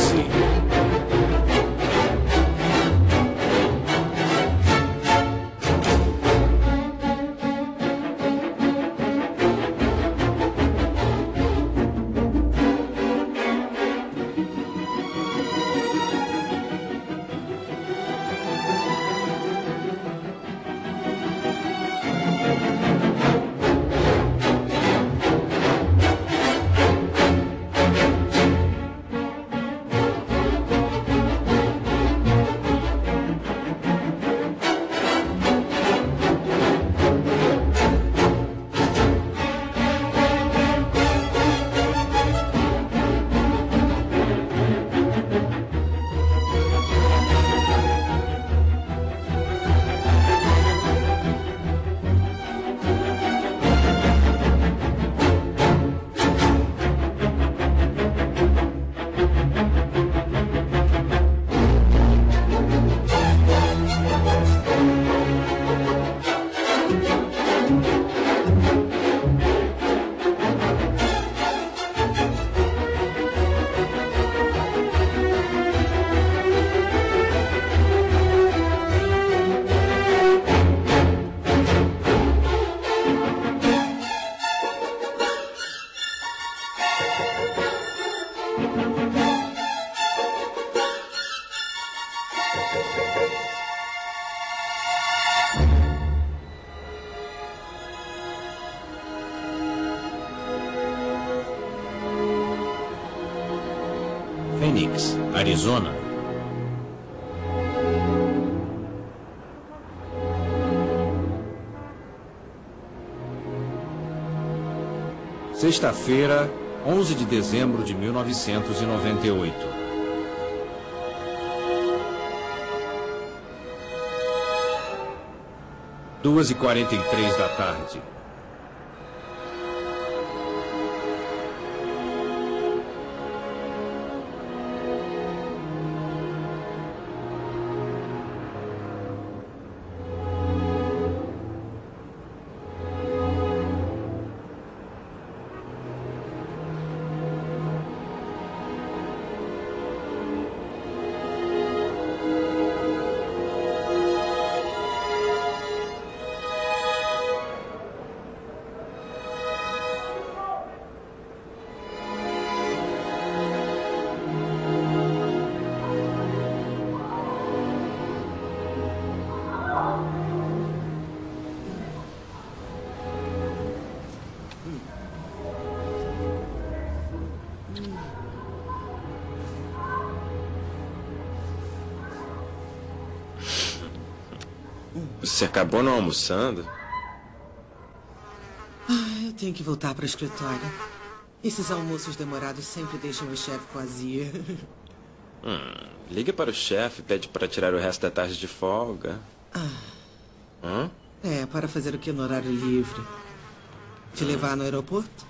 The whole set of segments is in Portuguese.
12. Phoenix, Arizona. Sexta-feira, 11 de dezembro de 1998. Duas e 43 da tarde. Você acabou não almoçando? Eu tenho que voltar para o escritório. Esses almoços demorados sempre deixam o chefe com azia. Liga para o chefe e pede para tirar o resto da tarde de folga. Para fazer o que no horário livre? Te levar no aeroporto?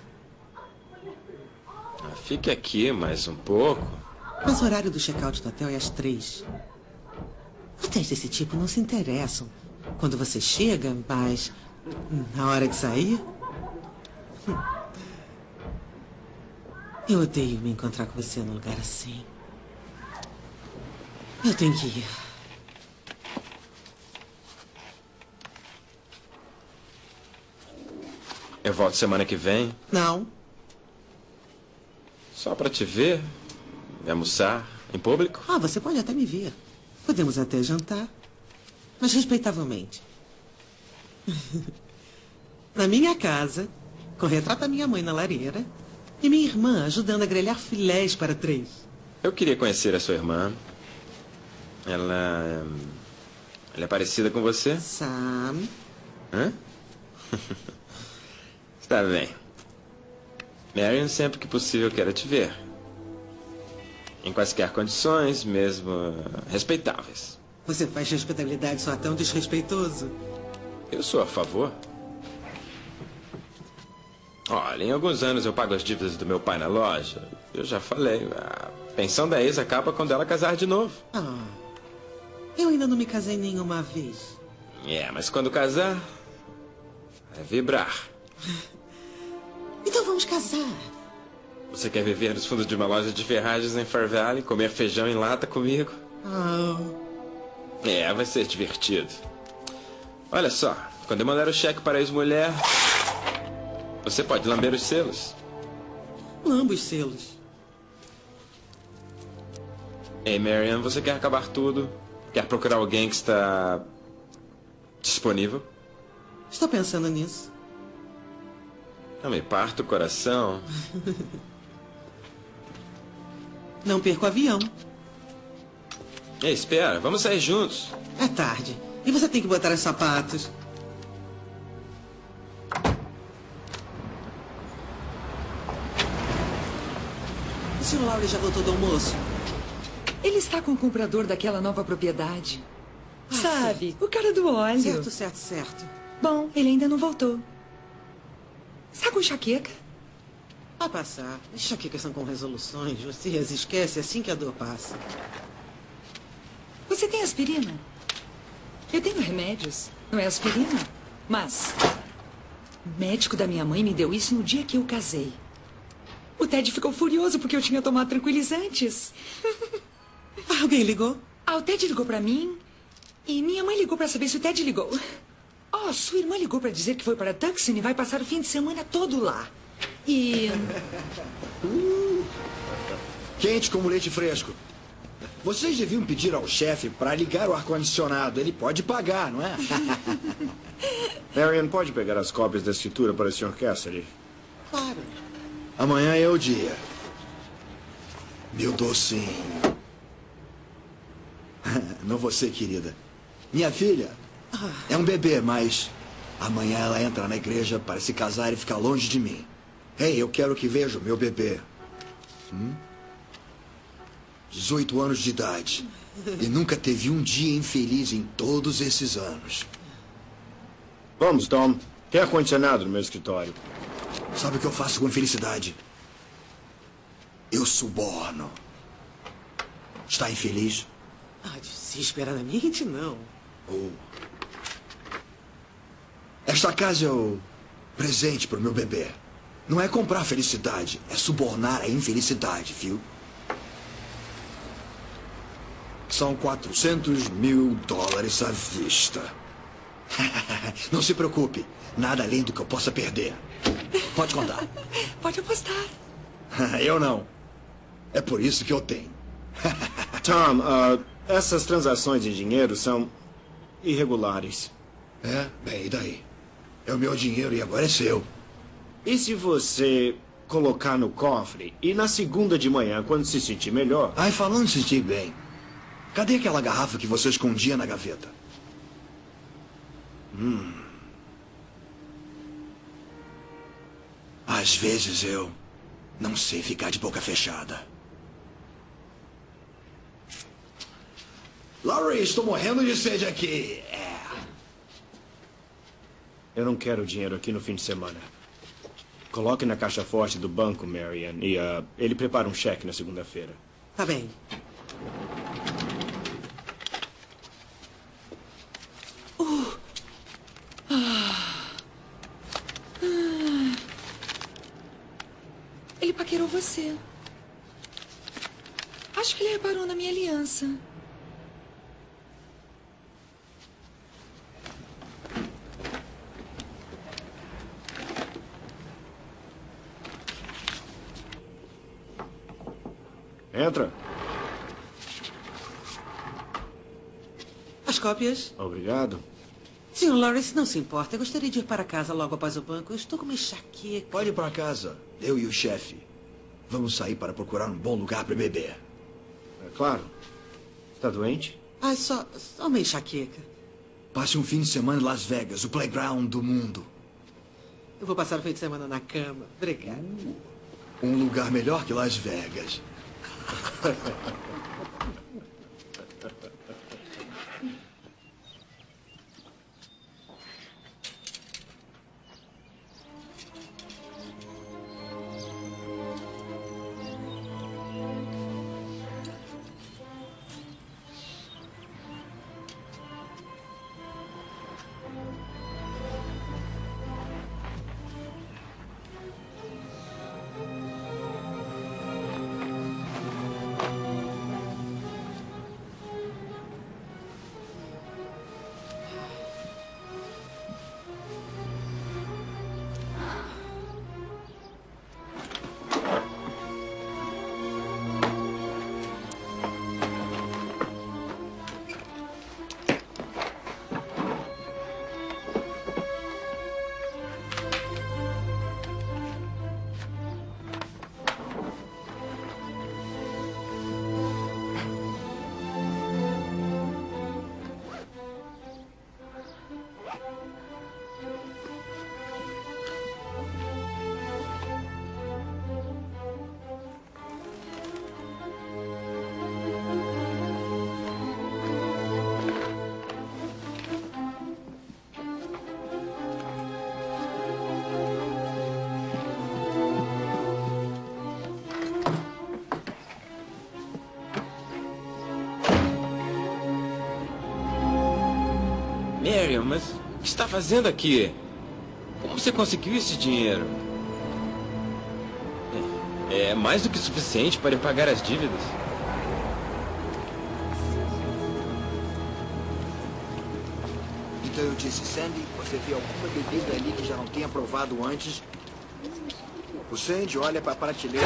Fique aqui mais um pouco. Mas o horário do check-out do hotel é às 3. Hotéis desse tipo não se interessam quando você chega, mas na hora de sair... Eu odeio me encontrar com você num lugar assim. Eu tenho que ir. Eu volto semana que vem. Não. Só para te ver e almoçar em público. Você pode até me ver. Podemos até jantar. Mas respeitavelmente. Na minha casa, com o retrato da minha mãe na lareira e minha irmã ajudando a grelhar filés para 3. Eu queria conhecer a sua irmã. Ela é parecida com você? Sam. Hã? Está bem. Marion, sempre que possível, quero te ver. Em quaisquer condições, mesmo respeitáveis. Você faz respeitabilidade só tão desrespeitoso? Eu sou a favor. Olha, em alguns anos eu pago as dívidas do meu pai na loja. Eu já falei, a pensão da ex acaba quando ela casar de novo. Eu ainda não me casei nenhuma vez. Mas quando casar, vai vibrar. Então vamos casar. Você quer viver nos fundos de uma loja de ferragens em Fair Valley, comer feijão em lata comigo? Vai ser divertido. Olha só, quando eu mandar o cheque para a ex-mulher, você pode lamber os selos. Lambo os selos. Ei, Marian, você quer acabar tudo? Quer procurar alguém que está disponível? Estou pensando nisso. Não me parta o coração. Não perco o avião. Ei, espera, vamos sair juntos. É tarde. E você tem que botar os sapatos. O Sr. Lowry já voltou do almoço? Ele está com o comprador daquela nova propriedade. Ah, Sabe, o cara do óleo. Certo. Bom, ele ainda não voltou. Está com enxaqueca? Vai passar. Enxaquecas são com resoluções. Você as esquece assim que a dor passa. Você tem aspirina? Eu tenho remédios. Não é aspirina? Mas o médico da minha mãe me deu isso no dia que eu casei. O Ted ficou furioso porque eu tinha tomado tranquilizantes. Alguém ligou? O Ted ligou pra mim e minha mãe ligou pra saber se o Ted ligou. Sua irmã ligou pra dizer que foi para Tucson e vai passar o fim de semana todo lá. E... Quente como leite fresco. Vocês deviam pedir ao chefe para ligar o ar-condicionado. Ele pode pagar, não é? Marian, pode pegar as cópias da escritura para o Sr. Cassidy? Claro. Amanhã é o dia. Meu docinho. Não você, querida. Minha filha é um bebê, mas amanhã ela entra na igreja para se casar e ficar longe de mim. Ei, eu quero que veja o meu bebê. 18 anos de idade. E nunca teve um dia infeliz em todos esses anos. Vamos, Tom. Tem ar-condicionado no meu escritório. Sabe o que eu faço com infelicidade? Eu suborno. Está infeliz? Desesperadamente, não. Esta casa é o presente para o meu bebê. Não é comprar felicidade, é subornar a infelicidade, viu? São $400 mil à vista. Não se preocupe, nada além do que eu possa perder. Pode contar. Pode apostar. Eu não. É por isso que eu tenho. Tom, essas transações de dinheiro são irregulares. Bem, e daí? É o meu dinheiro e agora é seu. E se você colocar no cofre e na segunda de manhã, quando se sentir melhor... Falando em sentir bem, cadê aquela garrafa que você escondia na gaveta? Às vezes eu não sei ficar de boca fechada. Laurie, estou morrendo de sede aqui. Eu não quero dinheiro aqui no fim de semana. Coloque na caixa forte do banco, Marian, e ele prepara um cheque na segunda-feira. Tá bem. Ele paquerou você. Acho que ele reparou na minha aliança. Entra. As cópias? Obrigado. Sr. Lowry, se não se importa, eu gostaria de ir para casa logo após o banco. Eu estou com uma enxaqueca. Pode ir para casa. Eu e o chefe. Vamos sair para procurar um bom lugar para beber. É claro. Está doente? Só uma enxaqueca. Passe um fim de semana em Las Vegas, o playground do mundo. Eu vou passar o fim de semana na cama. Obrigado. Um lugar melhor que Las Vegas. Marion, mas o que está fazendo aqui? Como você conseguiu esse dinheiro? É mais do que suficiente para pagar as dívidas. Então eu disse, Sandy, você vê alguma bebida ali que já não tenha provado antes? O Sandy olha para a prateleira.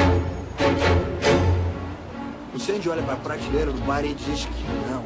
O Sandy olha para a prateleira do bar e diz que não.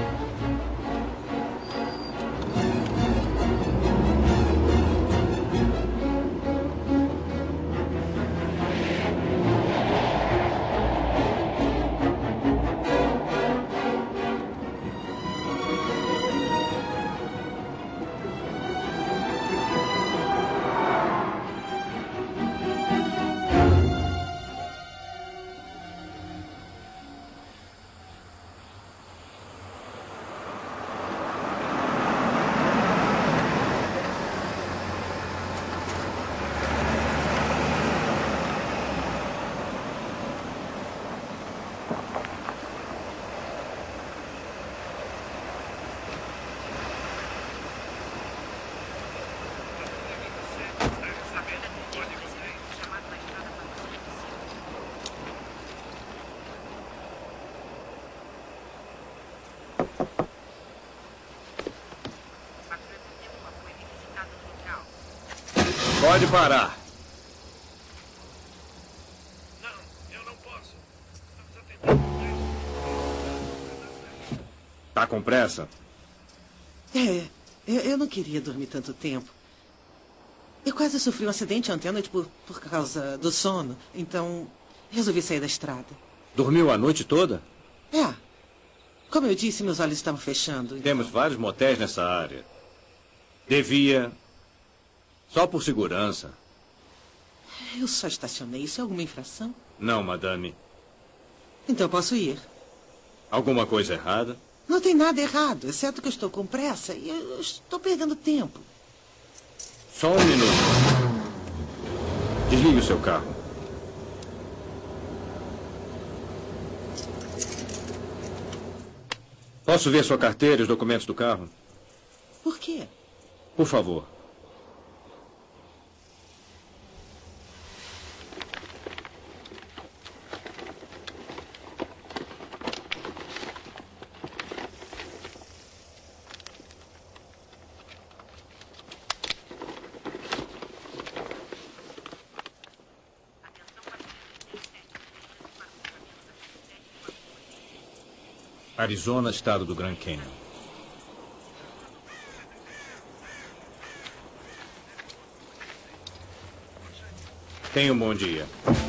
Pode parar. Não, eu não posso. Estamos atendendo. Tá com pressa? Eu não queria dormir tanto tempo. Eu quase sofri um acidente ontem à noite por causa do sono. Então, resolvi sair da estrada. Dormiu a noite toda? É. Como eu disse, meus olhos estavam fechando. Então... Temos vários motéis nessa área. Devia. Só por segurança. Eu só estacionei. Isso é alguma infração? Não, madame. Então posso ir. Alguma coisa errada? Não tem nada errado, exceto que eu estou com pressa e eu estou perdendo tempo. Só um minuto. Desligue o seu carro. Posso ver sua carteira e os documentos do carro? Por quê? Por favor. Arizona, estado do Grand Canyon. Tenha um bom dia.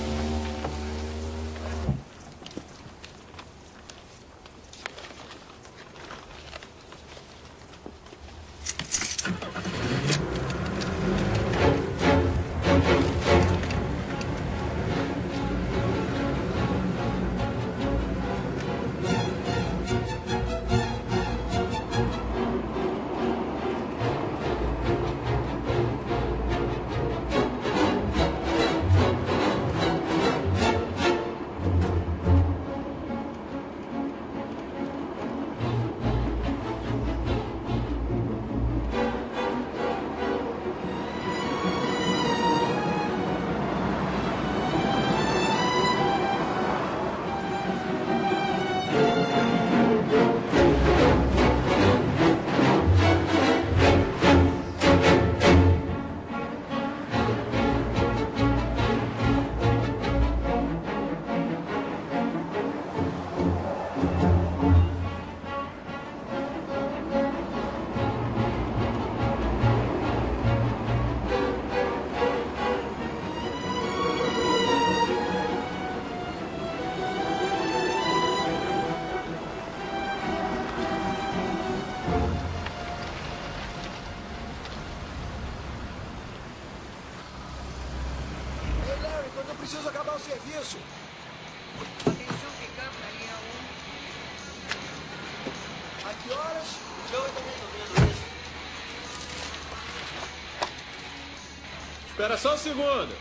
Preciso acabar o serviço. Atenção, pick-up na linha 1. A que horas? O Joe está resolvendo isso. Espera só um segundo.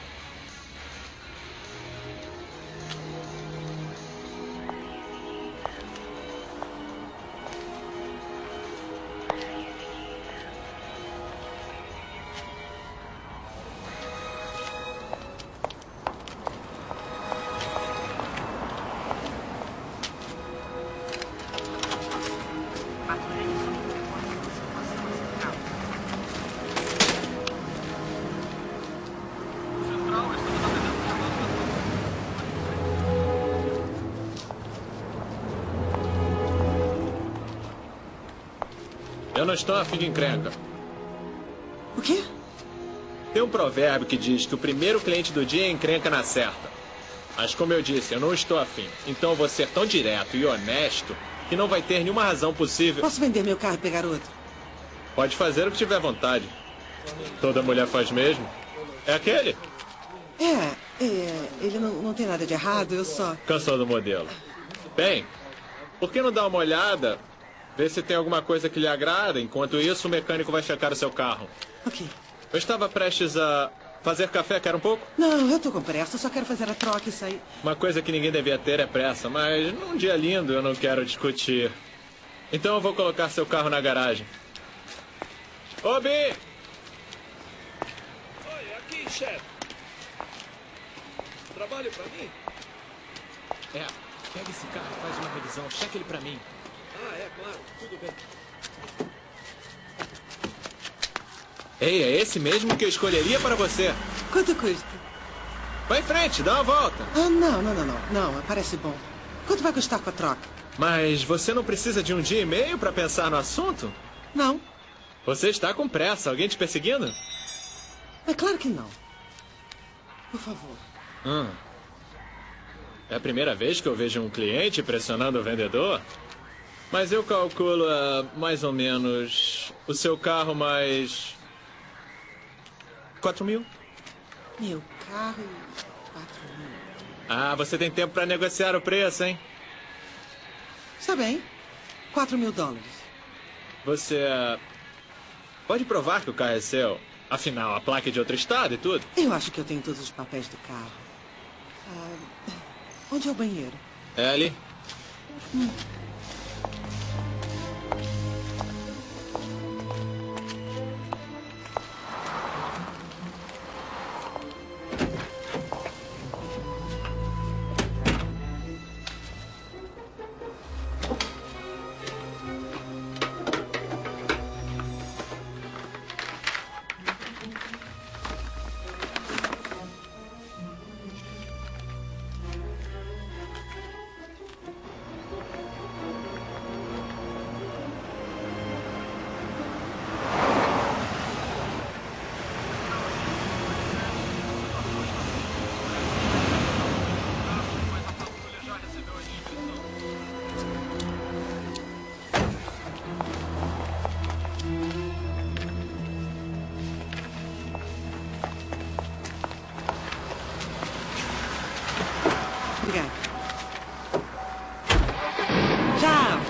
Eu não estou afim de encrenca. O quê? Tem um provérbio que diz que o primeiro cliente do dia encrenca na certa. Mas como eu disse, eu não estou afim. Então eu vou ser tão direto e honesto que não vai ter nenhuma razão possível. Posso vender meu carro e pegar outro? Pode fazer o que tiver vontade. Toda mulher faz mesmo. É aquele? Ele não tem nada de errado, eu só... Cansou do modelo. Bem, por que não dá uma olhada, ver se tem alguma coisa que lhe agrada? Enquanto isso, o mecânico vai checar o seu carro. Ok. Eu estava prestes a fazer café, quer um pouco? Não, eu tô com pressa, eu só quero fazer a troca e sair. Uma coisa que ninguém devia ter é pressa, mas num dia lindo eu não quero discutir. Então eu vou colocar seu carro na garagem. Ô, Bi! Oi, aqui, chefe. Trabalho pra mim? Pega esse carro e faz uma revisão. Cheque ele pra mim. Ah, é, claro. Tudo bem. Ei, é esse mesmo que eu escolheria para você. Quanto custa? Vai em frente, dá uma volta. Ah, não, parece bom. Quanto vai custar com a troca? Mas você não precisa de um dia e meio para pensar no assunto? Não. Você está com pressa. Alguém te perseguindo? É claro que não. Por favor. É a primeira vez que eu vejo um cliente pressionando o vendedor? Mas eu calculo mais ou menos o seu carro mais... 4 mil. Meu carro e 4 mil. Ah, você tem tempo para negociar o preço, hein? Está bem. 4 mil dólares. Você pode provar que o carro é seu? Afinal, a placa é de outro estado e tudo? Eu acho que eu tenho todos os papéis do carro. Onde é o banheiro? É ali. Obrigada. Tchau.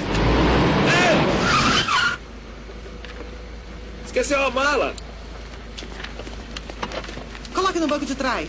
Esqueceu a mala! Coloque no banco de trás.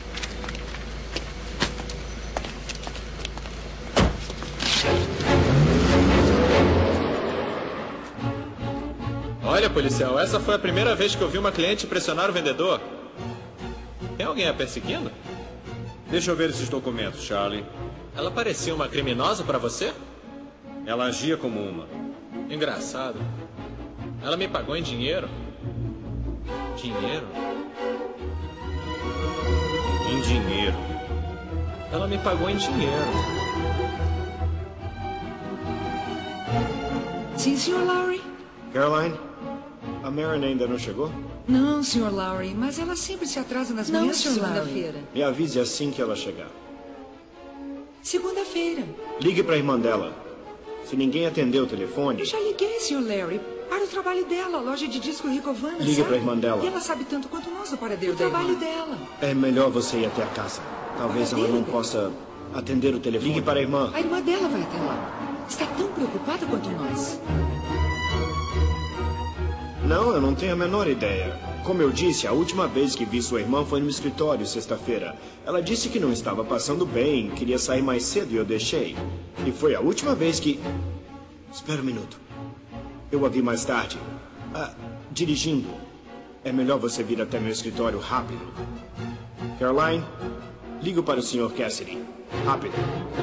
Olha, policial, essa foi a primeira vez que eu vi uma cliente pressionar o vendedor. Tem alguém a perseguindo? Deixa eu ver esses documentos, Charlie. Ela parecia uma criminosa para você? Ela agia como uma. Engraçado. Ela me pagou em dinheiro. Dinheiro? Em dinheiro. Ela me pagou em dinheiro. Sim, Sr. Lowry? Caroline, a Marian ainda não chegou? Não, Sr. Lowry, mas ela sempre se atrasa nas manhãs de segunda-feira. Me avise assim que ela chegar. Segunda-feira. Ligue para a irmã dela. Se ninguém atender o telefone... Eu já liguei, Sr. Larry, para o trabalho dela, a loja de disco Ricovana, Ligue sabe? para a irmã dela. E ela sabe tanto quanto nós o paradeiro do trabalho dela. É melhor você ir até a casa. Talvez ela não possa atender o telefone. Ligue para a irmã. A irmã dela vai até lá. Está tão preocupada quanto nós. Não, eu não tenho a menor ideia. Como eu disse, a última vez que vi sua irmã foi no escritório, sexta-feira. Ela disse que não estava passando bem, queria sair mais cedo e eu deixei. E foi a última vez que... Espera um minuto. Eu a vi mais tarde. Dirigindo. É melhor você vir até meu escritório rápido. Caroline, ligo para o Sr. Cassidy. Rápido.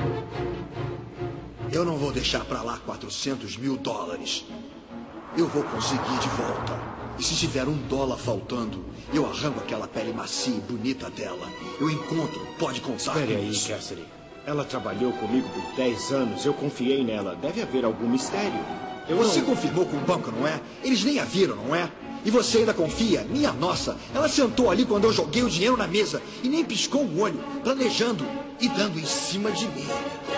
Eu não vou deixar pra lá 400 mil dólares. Eu vou conseguir de volta. E se tiver $1 faltando, eu arranco aquela pele macia e bonita dela. Eu encontro, pode contar Espere com aí, isso. Cassidy. Ela trabalhou comigo por 10 anos. Eu confiei nela. Deve haver algum mistério. Você confirmou com o banco, não é? Eles nem a viram, não é? E você ainda confia? Minha nossa, ela sentou ali quando eu joguei o dinheiro na mesa e nem piscou um olho, planejando e dando em cima de mim.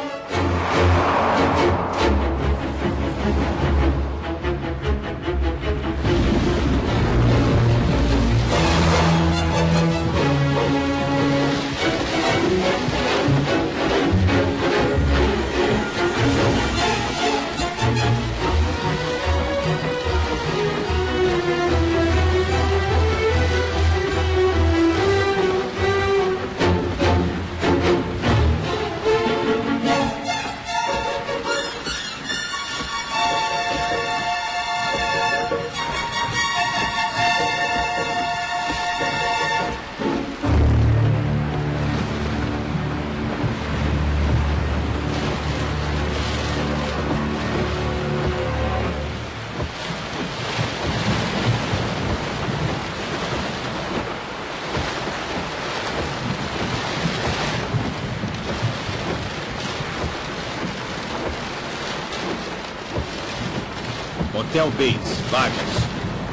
Hotel Bates, vagas.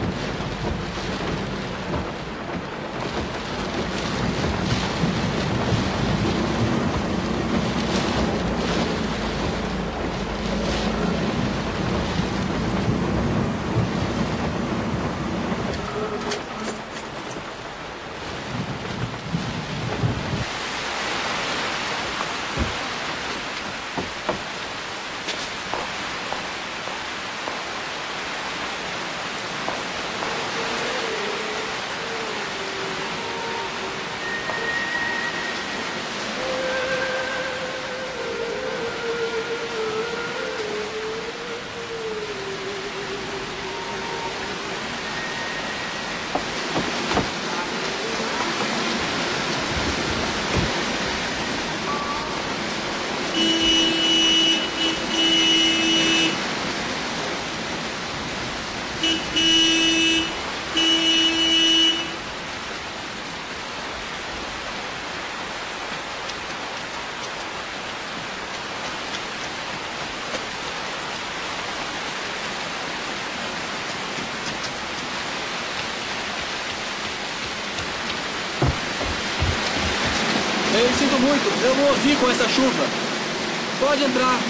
Eu sinto muito, eu não ouvi com essa chuva. Pode entrar.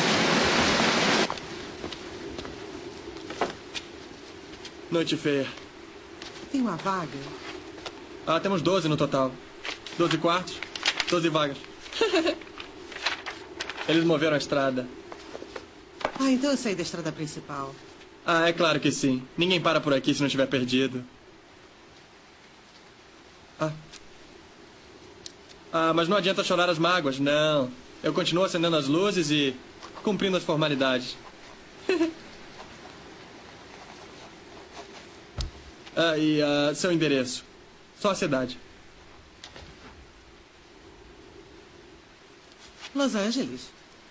Noite feia. Tem uma vaga? Ah, temos 12 no total. 12 quartos, 12 vagas. Eles moveram a estrada. Ah, então eu saí da estrada principal. Ah, é claro que sim. Ninguém para por aqui se não estiver perdido. Mas não adianta chorar as mágoas, não. Eu continuo acendendo as luzes e cumprindo as formalidades. Seu endereço. Só a cidade. Los Angeles.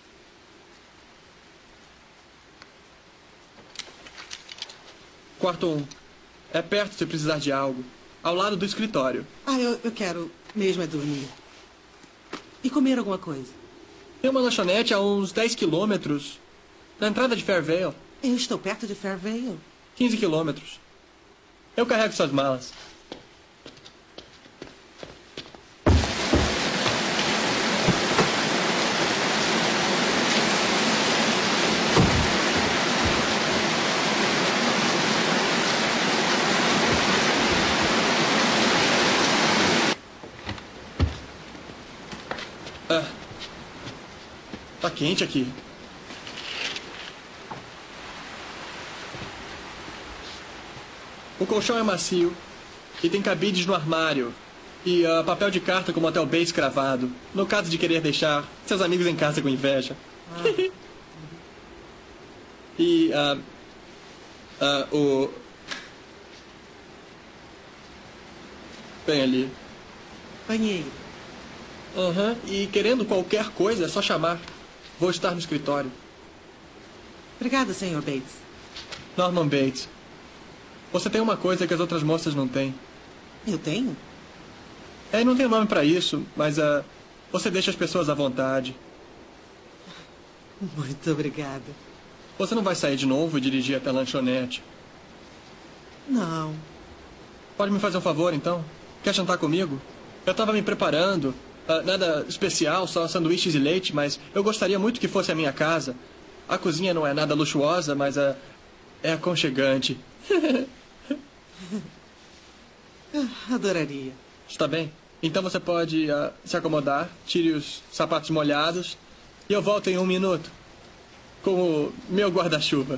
Quarto 1. É perto se precisar de algo. Ao lado do escritório. Eu quero mesmo é dormir. E comer alguma coisa. Tem uma lanchonete a uns 10 quilômetros. Na entrada de Fairvale. Eu estou perto de Fairvale. 15 quilômetros. Eu carrego suas malas. Tá quente aqui. O colchão é macio. E tem cabides no armário. E papel de carta com Motel Bates cravado. No caso de querer deixar seus amigos em casa com inveja. E o... Bem ali. Banheiro. E querendo qualquer coisa, é só chamar. Vou estar no escritório. Obrigada, Sr. Bates. Norman Bates. Você tem uma coisa que as outras moças não têm. Eu tenho? Não tem nome pra isso, mas você deixa as pessoas à vontade. Muito obrigada. Você não vai sair de novo e dirigir até a lanchonete? Não. Pode me fazer um favor, então? Quer jantar comigo? Eu estava me preparando. Nada especial, só sanduíches e leite, mas eu gostaria muito que fosse a minha casa. A cozinha não é nada luxuosa, mas é aconchegante. Adoraria. Está bem. Então você pode se acomodar, tire os sapatos molhados e eu volto em 1 minuto. Com o meu guarda-chuva.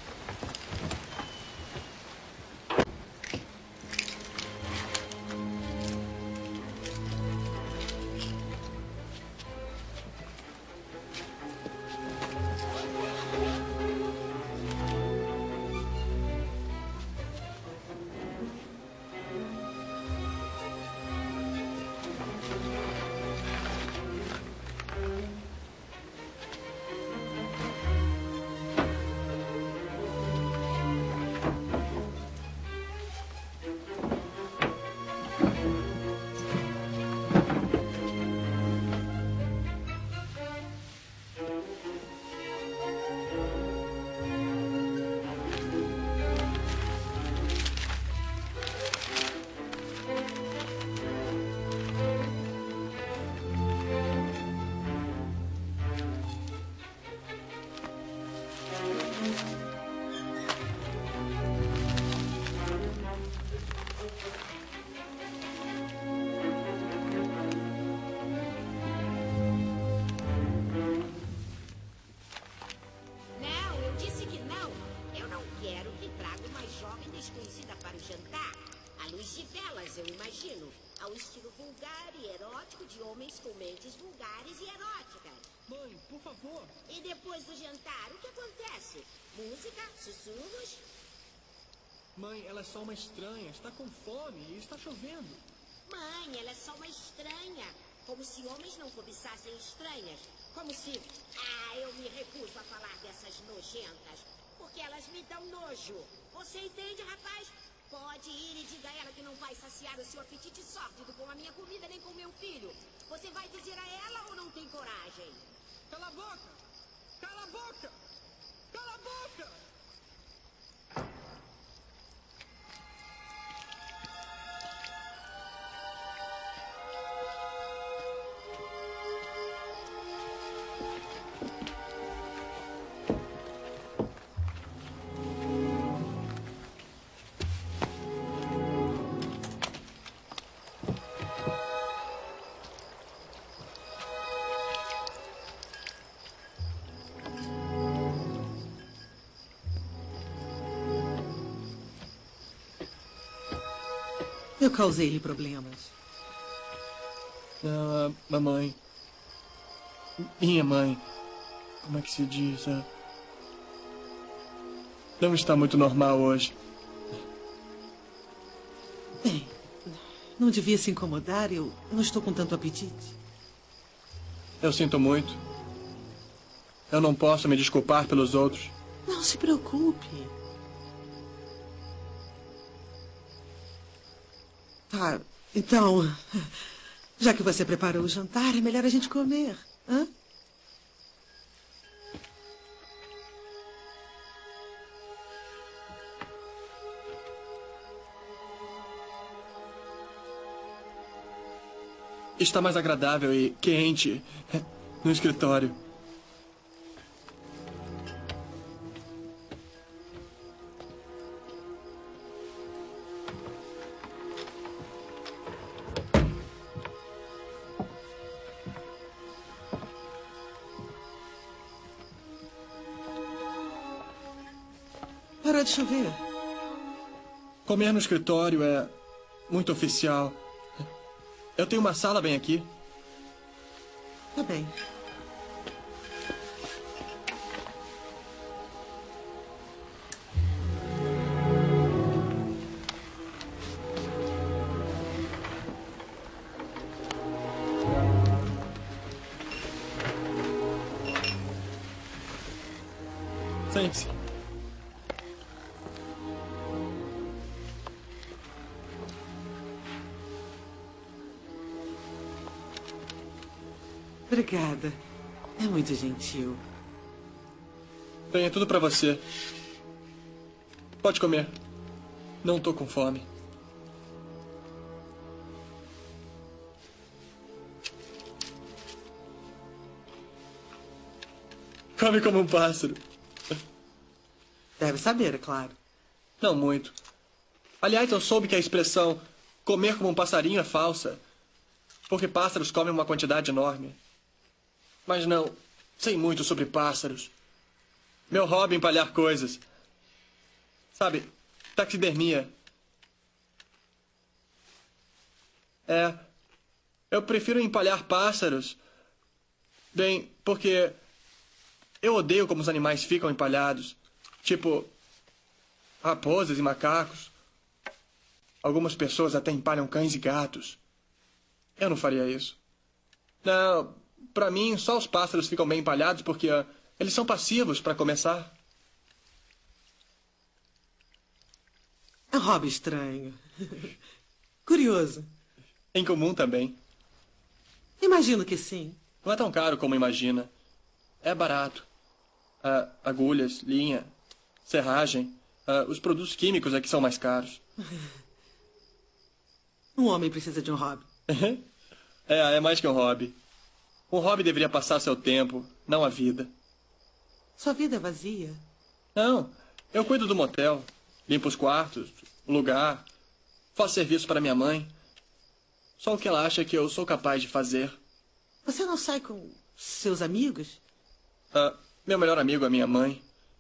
Não, eu disse que não. Eu não quero que traga uma jovem desconhecida para o jantar. À luz de velas, eu imagino. Ao estilo vulgar e erótico de homens com mentes vulgares e eróticas. Mãe, por favor. E depois do jantar, o que acontece? Música? Sussurros? Mãe, ela é só uma estranha. Está com fome e está chovendo. Mãe, ela é só uma estranha. Como se homens não cobiçassem estranhas. Como se... eu me recuso a falar dessas nojentas. Porque elas me dão nojo. Você entende, rapaz? Pode ir e diga a ela que não vai saciar o seu apetite sórdido com a minha comida nem com meu filho. Você vai dizer a ela ou não tem coragem? Cala a boca! Cala a boca! Cala a boca! Eu causei-lhe problemas. Mamãe. Minha mãe. Como é que se diz? Não está muito normal hoje. Bem, não devia se incomodar. Eu não estou com tanto apetite. Eu sinto muito. Eu não posso me desculpar pelos outros. Não se preocupe. Tá, então, já que você preparou o jantar, é melhor a gente comer, hã? Está mais agradável e quente no escritório. Parou de chover. Comer no escritório é muito oficial. Eu tenho uma sala bem aqui. Tá bem. Sente-se. Obrigada. É muito gentil. Bem, é tudo pra você. Pode comer. Não tô com fome. Come como um pássaro. Deve saber, é claro. Não muito. Aliás, eu soube que a expressão comer como um passarinho é falsa, porque pássaros comem uma quantidade enorme. Mas não, sei muito sobre pássaros. Meu hobby é empalhar coisas. Sabe, taxidermia. Eu prefiro empalhar pássaros. Bem, porque eu odeio como os animais ficam empalhados. Tipo, raposas e macacos. Algumas pessoas até empalham cães e gatos. Eu não faria isso. Não, pra mim, só os pássaros ficam bem empalhados porque eles são passivos, pra começar. É um hobby estranho. Curioso. Incomum também. Imagino que sim. Não é tão caro como imagina. É barato. Agulhas, linha, serragem. Os produtos químicos é que são mais caros. Um homem precisa de um hobby. É mais que um hobby. Um hobby deveria passar seu tempo, não a vida. Sua vida é vazia? Não, eu cuido do motel. Limpo os quartos, o lugar. Faço serviço para minha mãe. Só o que ela acha que eu sou capaz de fazer. Você não sai com seus amigos? Meu melhor amigo é minha mãe.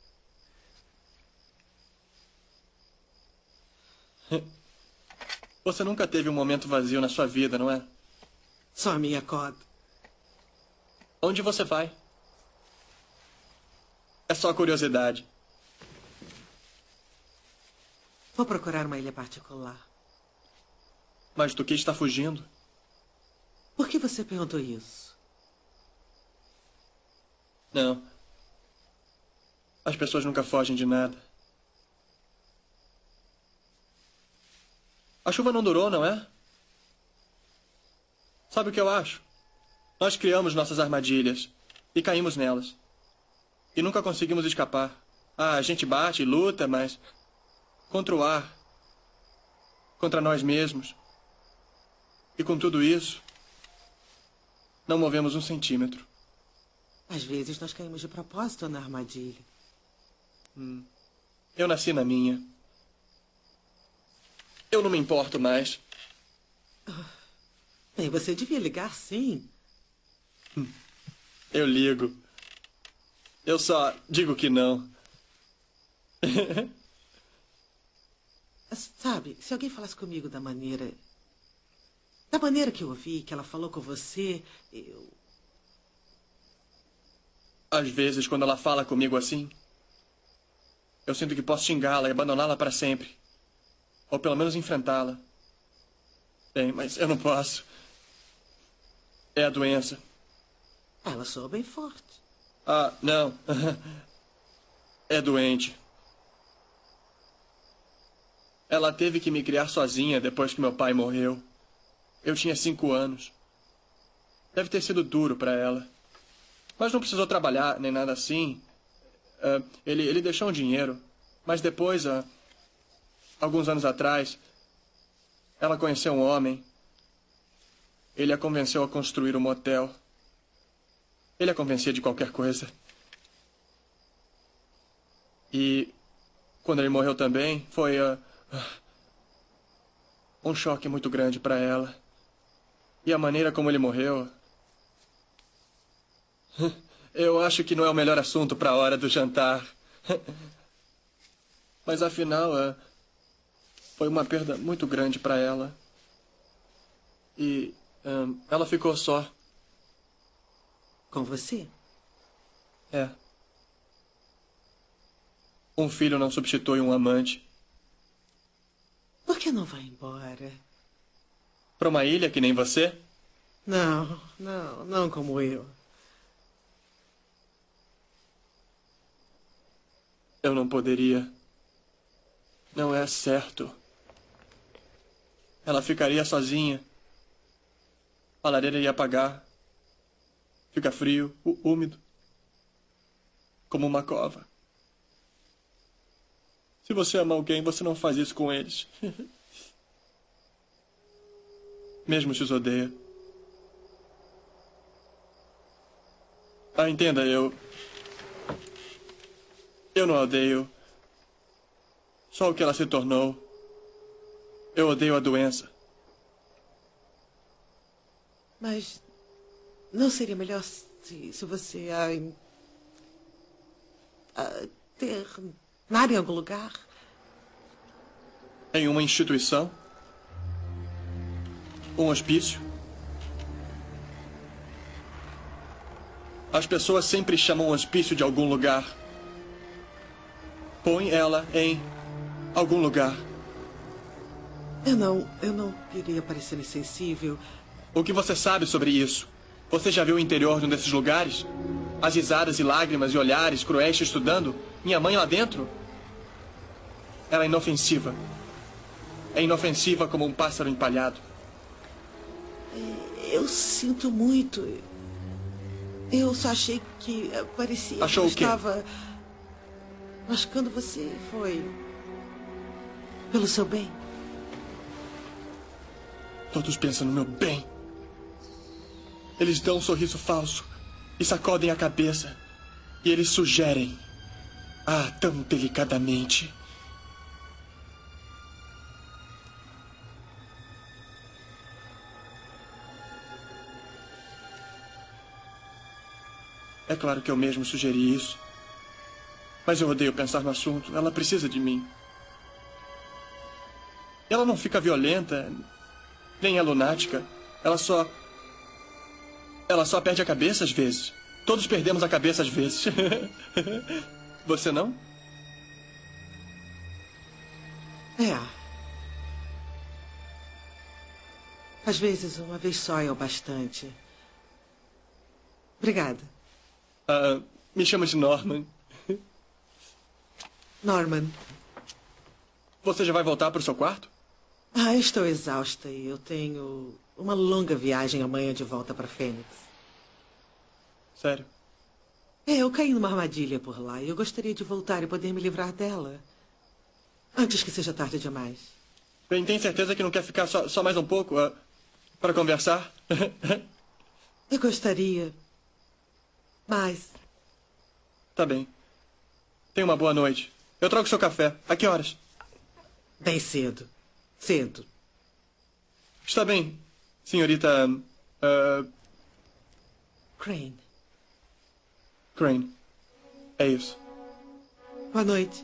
Você nunca teve um momento vazio na sua vida, não é? Só a minha cota. Onde você vai? É só curiosidade. Vou procurar uma ilha particular. Mas do que está fugindo? Por que você perguntou isso? Não. As pessoas nunca fogem de nada. A chuva não durou, não é? Sabe o que eu acho? Nós criamos nossas armadilhas e caímos nelas. E nunca conseguimos escapar. A gente bate e luta, mas contra o ar, contra nós mesmos. E com tudo isso, não movemos um centímetro. Às vezes nós caímos de propósito na armadilha. Eu nasci na minha. Eu não me importo mais. Bem, você devia ligar, sim. Eu ligo. Eu só digo que não. Sabe, se alguém falasse comigo da maneira que eu ouvi, que ela falou com você, eu... Às vezes, quando ela fala comigo assim, eu sinto que posso xingá-la e abandoná-la para sempre. Ou pelo menos enfrentá-la. Bem, mas eu não posso. É a doença. Ela soa bem forte. Não. É doente. Ela teve que me criar sozinha depois que meu pai morreu. Eu tinha 5 anos. Deve ter sido duro para ela. Mas não precisou trabalhar, nem nada assim. Ele deixou um dinheiro. Mas depois, alguns anos atrás, ela conheceu um homem. Ele a convenceu a construir um motel. Ele a convencia de qualquer coisa. E quando ele morreu também, foi um choque muito grande para ela. E a maneira como ele morreu... Eu acho que não é o melhor assunto para a hora do jantar. Mas afinal, foi uma perda muito grande para ela. E ela ficou só. Com você? É. Um filho não substitui um amante. Por que não vai embora? Para uma ilha que nem você? Não como eu. Eu não poderia. Não é certo. Ela ficaria sozinha. A lareira ia apagar. Fica frio, úmido. Como uma cova. Se você ama alguém, você não faz isso com eles. Mesmo se os odeia. Entenda, eu não a odeio. Só o que ela se tornou. Eu odeio a doença. Mas não seria melhor se você internar em algum lugar? Em uma instituição? Um hospício? As pessoas sempre chamam o hospício de algum lugar. Põe ela em algum lugar. Eu não queria parecer insensível. O que você sabe sobre isso? Você já viu o interior de um desses lugares? As risadas e lágrimas e olhares cruéis te estudando? Minha mãe lá dentro? Ela é inofensiva. É inofensiva como um pássaro empalhado. Eu sinto muito. Eu só achei que parecia Achou que eu o quê? estava machucando você. Foi pelo seu bem. Todos pensam no meu bem. Eles dão um sorriso falso e sacodem a cabeça. E eles sugerem. Tão delicadamente. É claro que eu mesmo sugeri isso. Mas eu odeio pensar no assunto. Ela precisa de mim. Ela não fica violenta, nem é lunática. Ela só perde a cabeça às vezes. Todos perdemos a cabeça às vezes. Você não? Às vezes, uma vez só é o bastante. Obrigada. Me chama de Norman. Norman. Você já vai voltar para o seu quarto? Eu estou exausta e eu tenho uma longa viagem amanhã de volta para Fênix. Sério? Eu caí numa armadilha por lá e eu gostaria de voltar e poder me livrar dela. Antes que seja tarde demais. Bem, tem certeza que não quer ficar só mais um pouco para conversar? Eu gostaria. Mas... Tá bem. Tenha uma boa noite. Eu trago seu café. A que horas? Bem cedo. Cedo. Está bem, senhorita... Crane. Crane. É isso. Boa noite.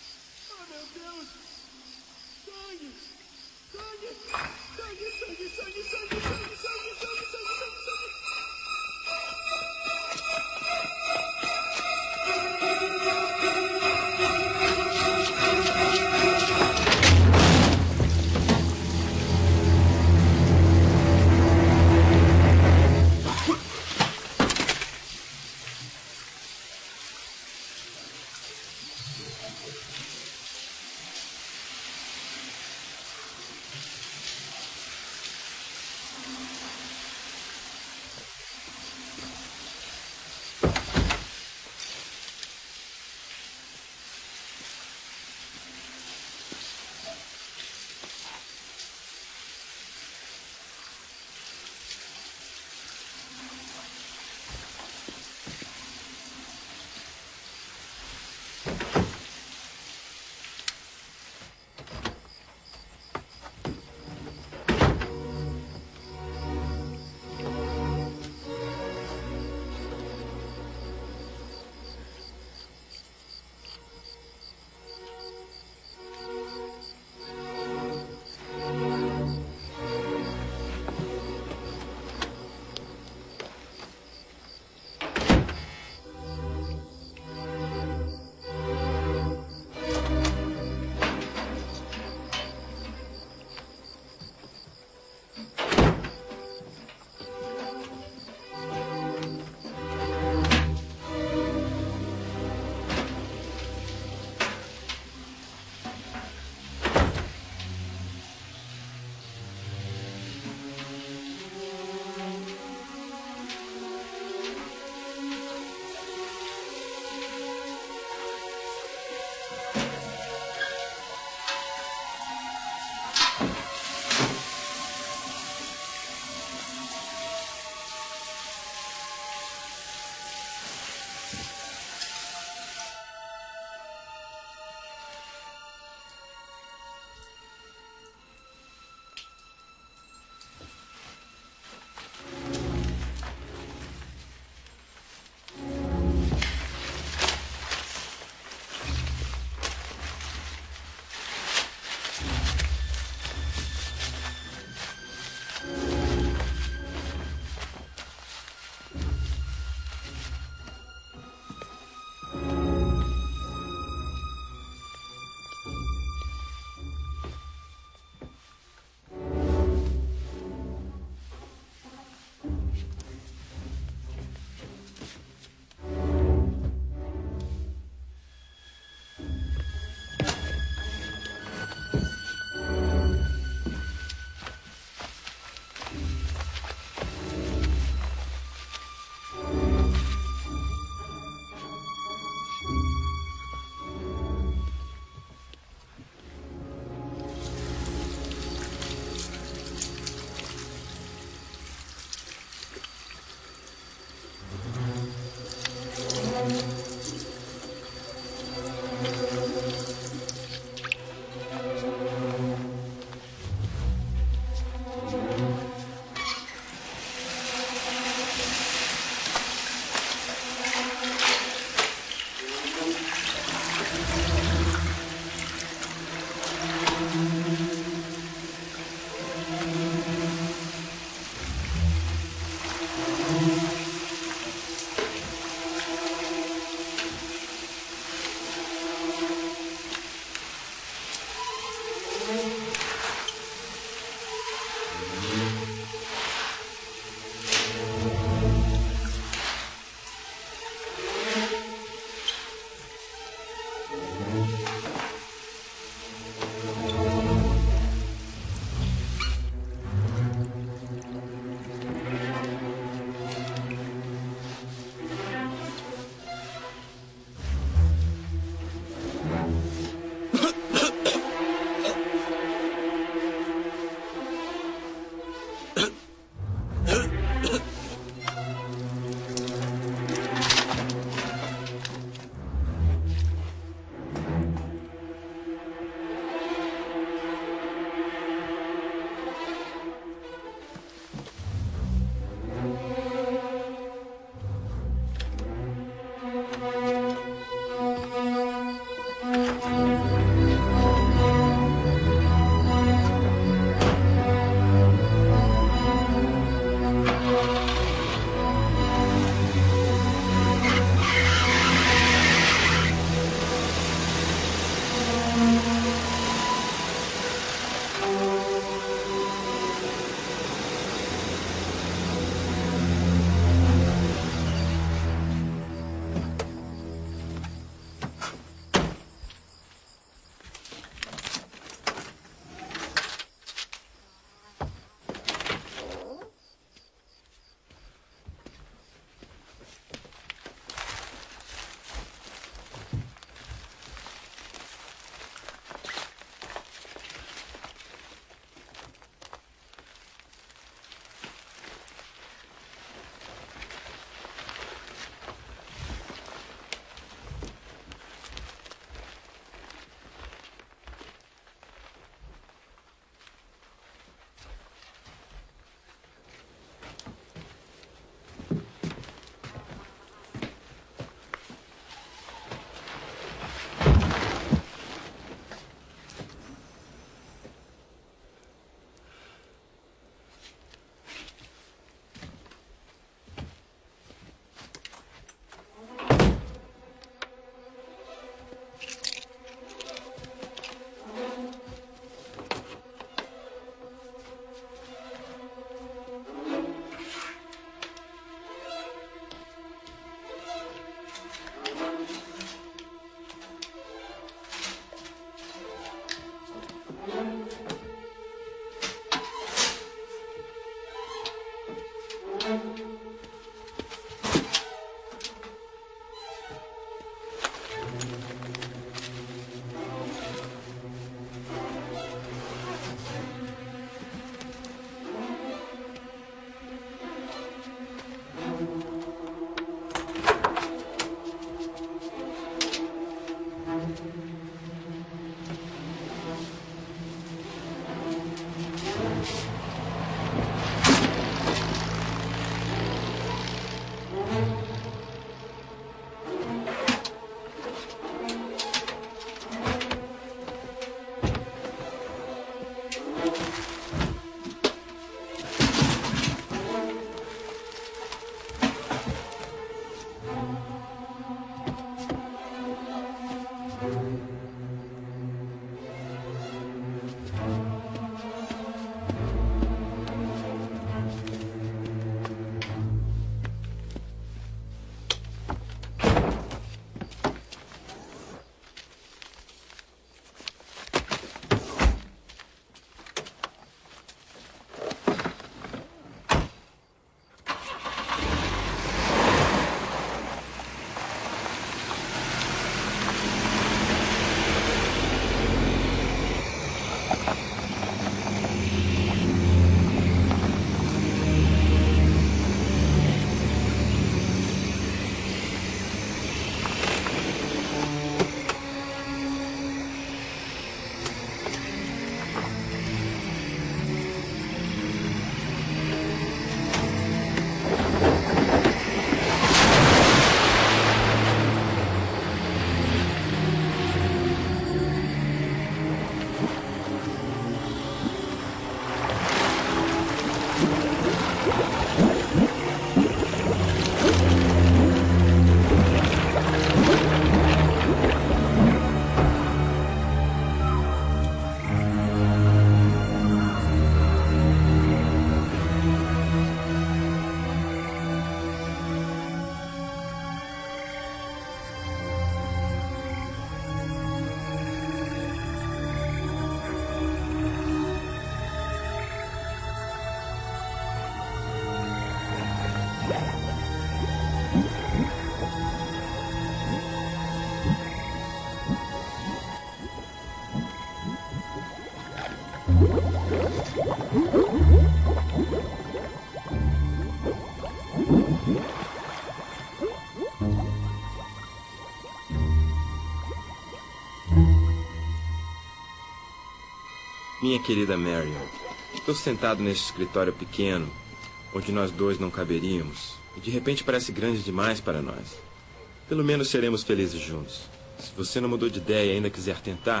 Minha querida Marion, estou sentado neste escritório pequeno, onde nós dois não caberíamos, e de repente parece grande demais para nós. Pelo menos seremos felizes juntos. Se você não mudou de ideia e ainda quiser tentar...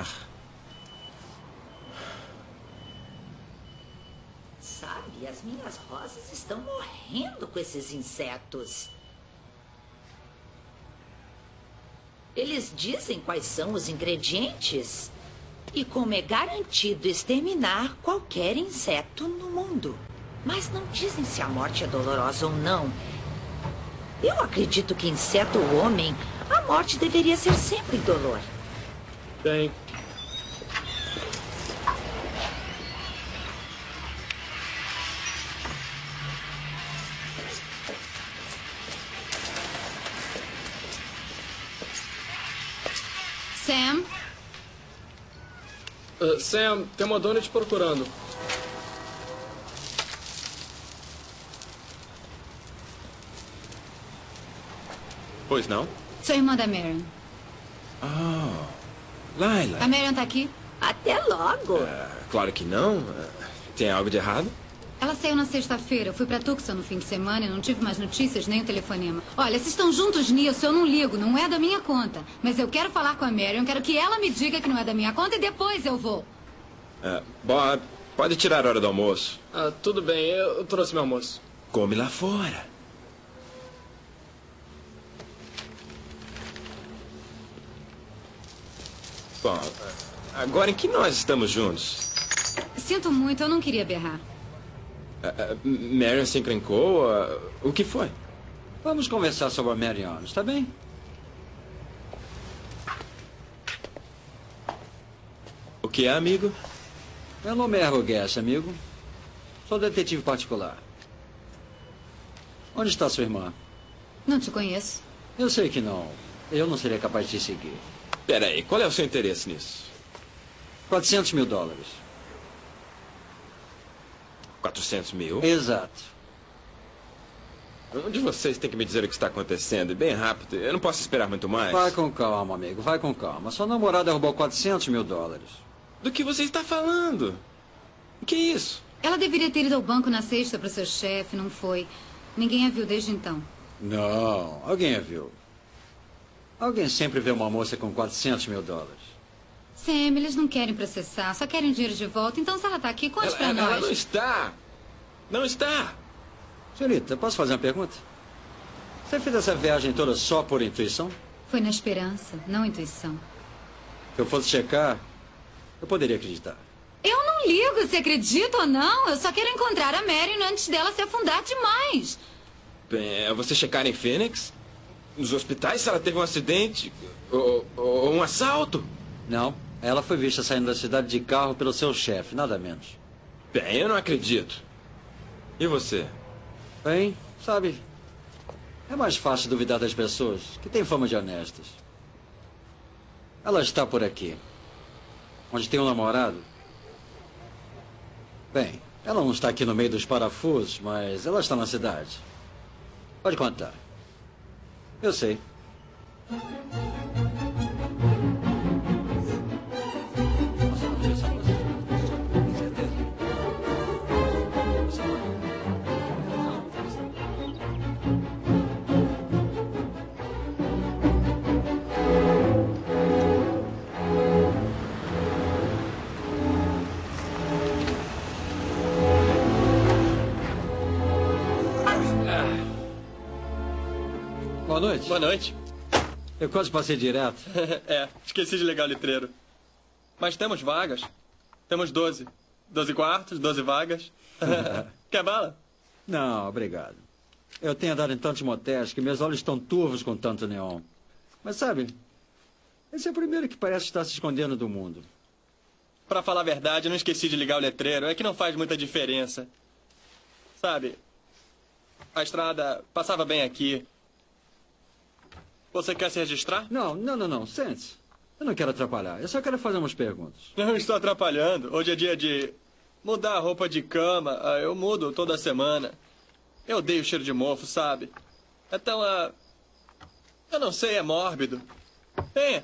Sabe, as minhas rosas estão morrendo com esses insetos. Eles dizem quais são os ingredientes e como é garantido exterminar qualquer inseto no mundo. Mas não dizem se a morte é dolorosa ou não. Eu acredito que, inseto ou homem, a morte deveria ser sempre dolor. Bem... Sam? Sam, tem uma dona te procurando. Pois não? Sou irmã da Marion. Ah, Laila. A Marion tá aqui? Até logo. Claro que não. Tem algo de errado? Ela saiu na sexta-feira. Fui pra Tucson no fim de semana e não tive mais notícias nem o telefonema. Olha, se estão juntos nisso, eu não ligo. Não é da minha conta. Mas eu quero falar com a Marion. Quero que ela me diga que não é da minha conta e depois eu vou. Bob, pode tirar a hora do almoço. Tudo bem. Eu trouxe meu almoço. Come lá fora. Bom, agora em que nós estamos juntos? Sinto muito, eu não queria berrar. Marion se encrencou? O que foi? Vamos conversar sobre a Marion, está bem? O que é, amigo? Meu nome é Errol Guest, amigo. Sou detetive particular. Onde está sua irmã? Não te conheço. Eu sei que não. Eu não seria capaz de te seguir. Peraí, qual é o seu interesse nisso? 400 mil dólares. 400 mil? Exato. Um de vocês tem que me dizer o que está acontecendo, e bem rápido. Eu não posso esperar muito mais. Vai com calma, amigo. Vai com calma. Sua namorada roubou 400 mil dólares. Do que você está falando? O que é isso? Ela deveria ter ido ao banco na sexta para o seu chefe, não foi. Ninguém a viu desde então. Não, alguém a viu. Alguém sempre vê uma moça com 400 mil dólares. Sam, eles não querem processar, só querem dinheiro de volta. Então, se ela está aqui, conte pra nós. Ela não está. Não está. Senhorita, posso fazer uma pergunta? Você fez essa viagem toda só por intuição? Foi na esperança, não intuição. Se eu fosse checar, eu poderia acreditar. Eu não ligo se acredita ou não. Eu só quero encontrar a Marion antes dela se afundar demais. Bem, é você checar em Phoenix? Nos hospitais se ela teve um acidente? Ou um assalto? Não. Ela foi vista saindo da cidade de carro pelo seu chefe, nada menos. Bem, eu não acredito. E você? Bem, sabe, é mais fácil duvidar das pessoas que têm fama de honestas. Ela está por aqui. Onde tem um namorado? Bem, ela não está aqui no meio dos parafusos, mas ela está na cidade. Pode contar. Eu sei. Boa noite. Boa noite. Eu quase passei direto. Esqueci de ligar o letreiro. Mas temos vagas. Temos 12. 12 quartos, 12 vagas. Quer bala? Não, obrigado. Eu tenho andado em tantos motéis que meus olhos estão turvos com tanto neon. Mas sabe, esse é o primeiro que parece estar se escondendo do mundo. Pra falar a verdade, eu não esqueci de ligar o letreiro. É que não faz muita diferença. Sabe, a estrada passava bem aqui. Você quer se registrar? Não. Sente-se. Eu não quero atrapalhar. Eu só quero fazer umas perguntas. Não estou atrapalhando. Hoje é dia de mudar a roupa de cama. Eu mudo toda semana. Eu odeio o cheiro de mofo, sabe? Então, eu não sei, é mórbido. Venha.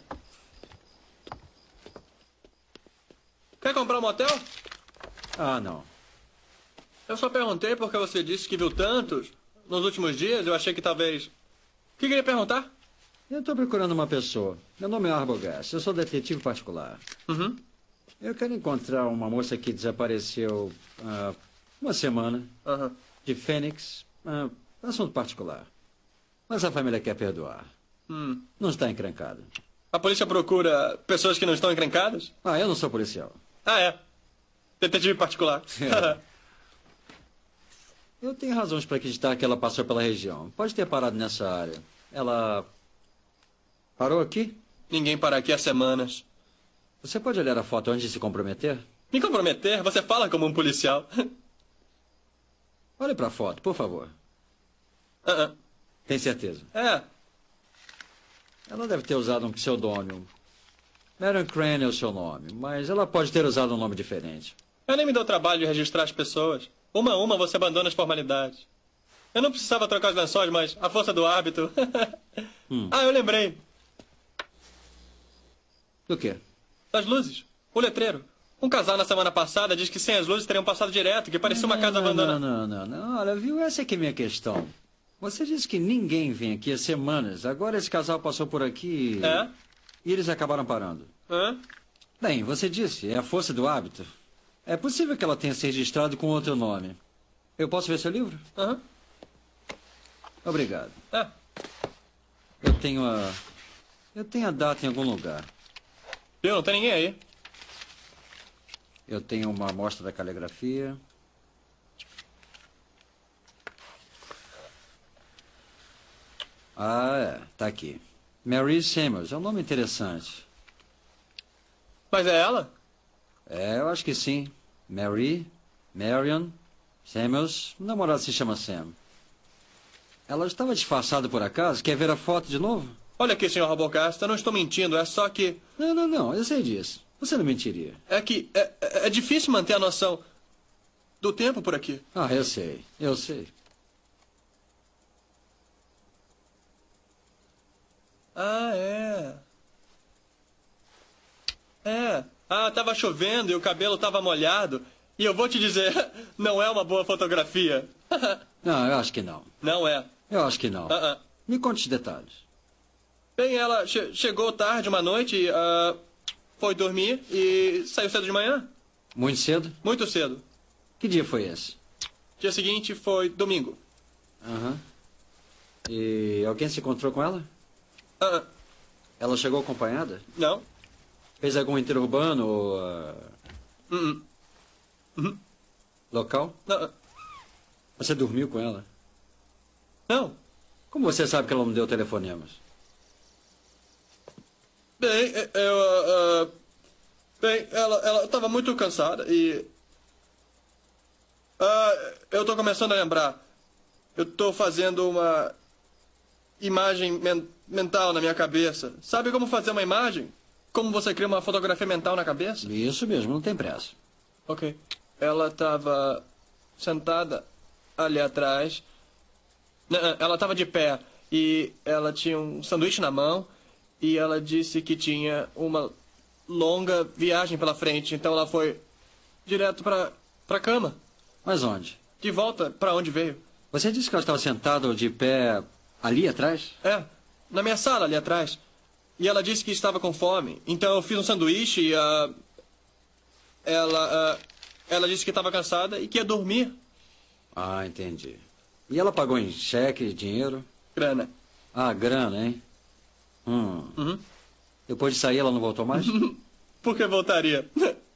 Quer comprar um motel? Ah, não. Eu só perguntei porque você disse que viu tantos nos últimos dias. Eu achei que talvez... O que queria perguntar? Eu estou procurando uma pessoa. Meu nome é Arbogast. Eu sou detetive particular. Uhum. Eu quero encontrar uma moça que desapareceu há uma semana. Uhum. De Phoenix. Assunto particular. Mas a família quer perdoar. Não está encrencada. A polícia procura pessoas que não estão encrencadas? Eu não sou policial. É. Detetive particular. Eu tenho razões para acreditar que ela passou pela região. Pode ter parado nessa área. Ela... parou aqui? Ninguém para aqui há semanas. Você pode olhar a foto antes de se comprometer? Me comprometer? Você fala como um policial. Olhe para a foto, por favor. Tem certeza? Ela deve ter usado um pseudônimo. Marion Crane é o seu nome, mas ela pode ter usado um nome diferente. Eu nem me dou trabalho de registrar as pessoas. Uma a uma você abandona as formalidades. Eu não precisava trocar os lençóis, mas a força do hábito... eu lembrei. Do quê? Das luzes. O letreiro. Um casal na semana passada diz que sem as luzes teriam passado direto, que parecia uma casa abandonada. Não. Olha, viu? Essa é que é a minha questão. Você disse que ninguém vem aqui há semanas. Agora esse casal passou por aqui... E eles acabaram parando. Bem, você disse, é a força do hábito. É possível que ela tenha se registrado com outro nome. Eu posso ver seu livro? Obrigado. Eu tenho a data em algum lugar. Não tem ninguém aí. Eu tenho uma amostra da caligrafia. Tá aqui. Mary Samuels, é um nome interessante. Mas é ela? Eu acho que sim. Marion, Samuels, o namorado se chama Sam. Ela estava disfarçada por acaso? Quer ver a foto de novo? Olha aqui, Sr. Rabocast, eu não estou mentindo, é só que... Não, eu sei disso. Você não mentiria. É que é difícil manter a noção do tempo por aqui. Ah, eu sei. Ah, é. Ah, tava chovendo e o cabelo tava molhado. E eu vou te dizer, não é uma boa fotografia. Não, eu acho que não. Não é. Eu acho que não. Me conte os detalhes. Bem, ela chegou tarde uma noite e foi dormir e saiu cedo de manhã. Muito cedo? Muito cedo. Que dia foi esse? Dia seguinte foi domingo. E alguém se encontrou com ela? Ela chegou acompanhada? Não. Fez algum interurbano ou... Local? Não. Você dormiu com ela? Não. Como você sabe que ela não deu telefonemas? Bem, ela estava muito cansada e... eu estou começando a lembrar. Eu estou fazendo uma imagem mental na minha cabeça. Sabe como fazer uma imagem? Como você cria uma fotografia mental na cabeça? Isso mesmo, não tem pressa. Ok. Ela estava sentada ali atrás. Não, ela estava de pé e ela tinha um sanduíche na mão e ela disse que tinha uma longa viagem pela frente. Então ela foi direto para a cama. Mas onde? De volta para onde veio. Você disse que ela estava sentada ou de pé ali atrás? É, na minha sala ali atrás. E ela disse que estava com fome. Então eu fiz um sanduíche e ela disse que estava cansada e que ia dormir. Ah, entendi. E ela pagou em cheque, dinheiro? Grana. Ah, grana, hein? Depois de sair, ela não voltou mais? Por que voltaria?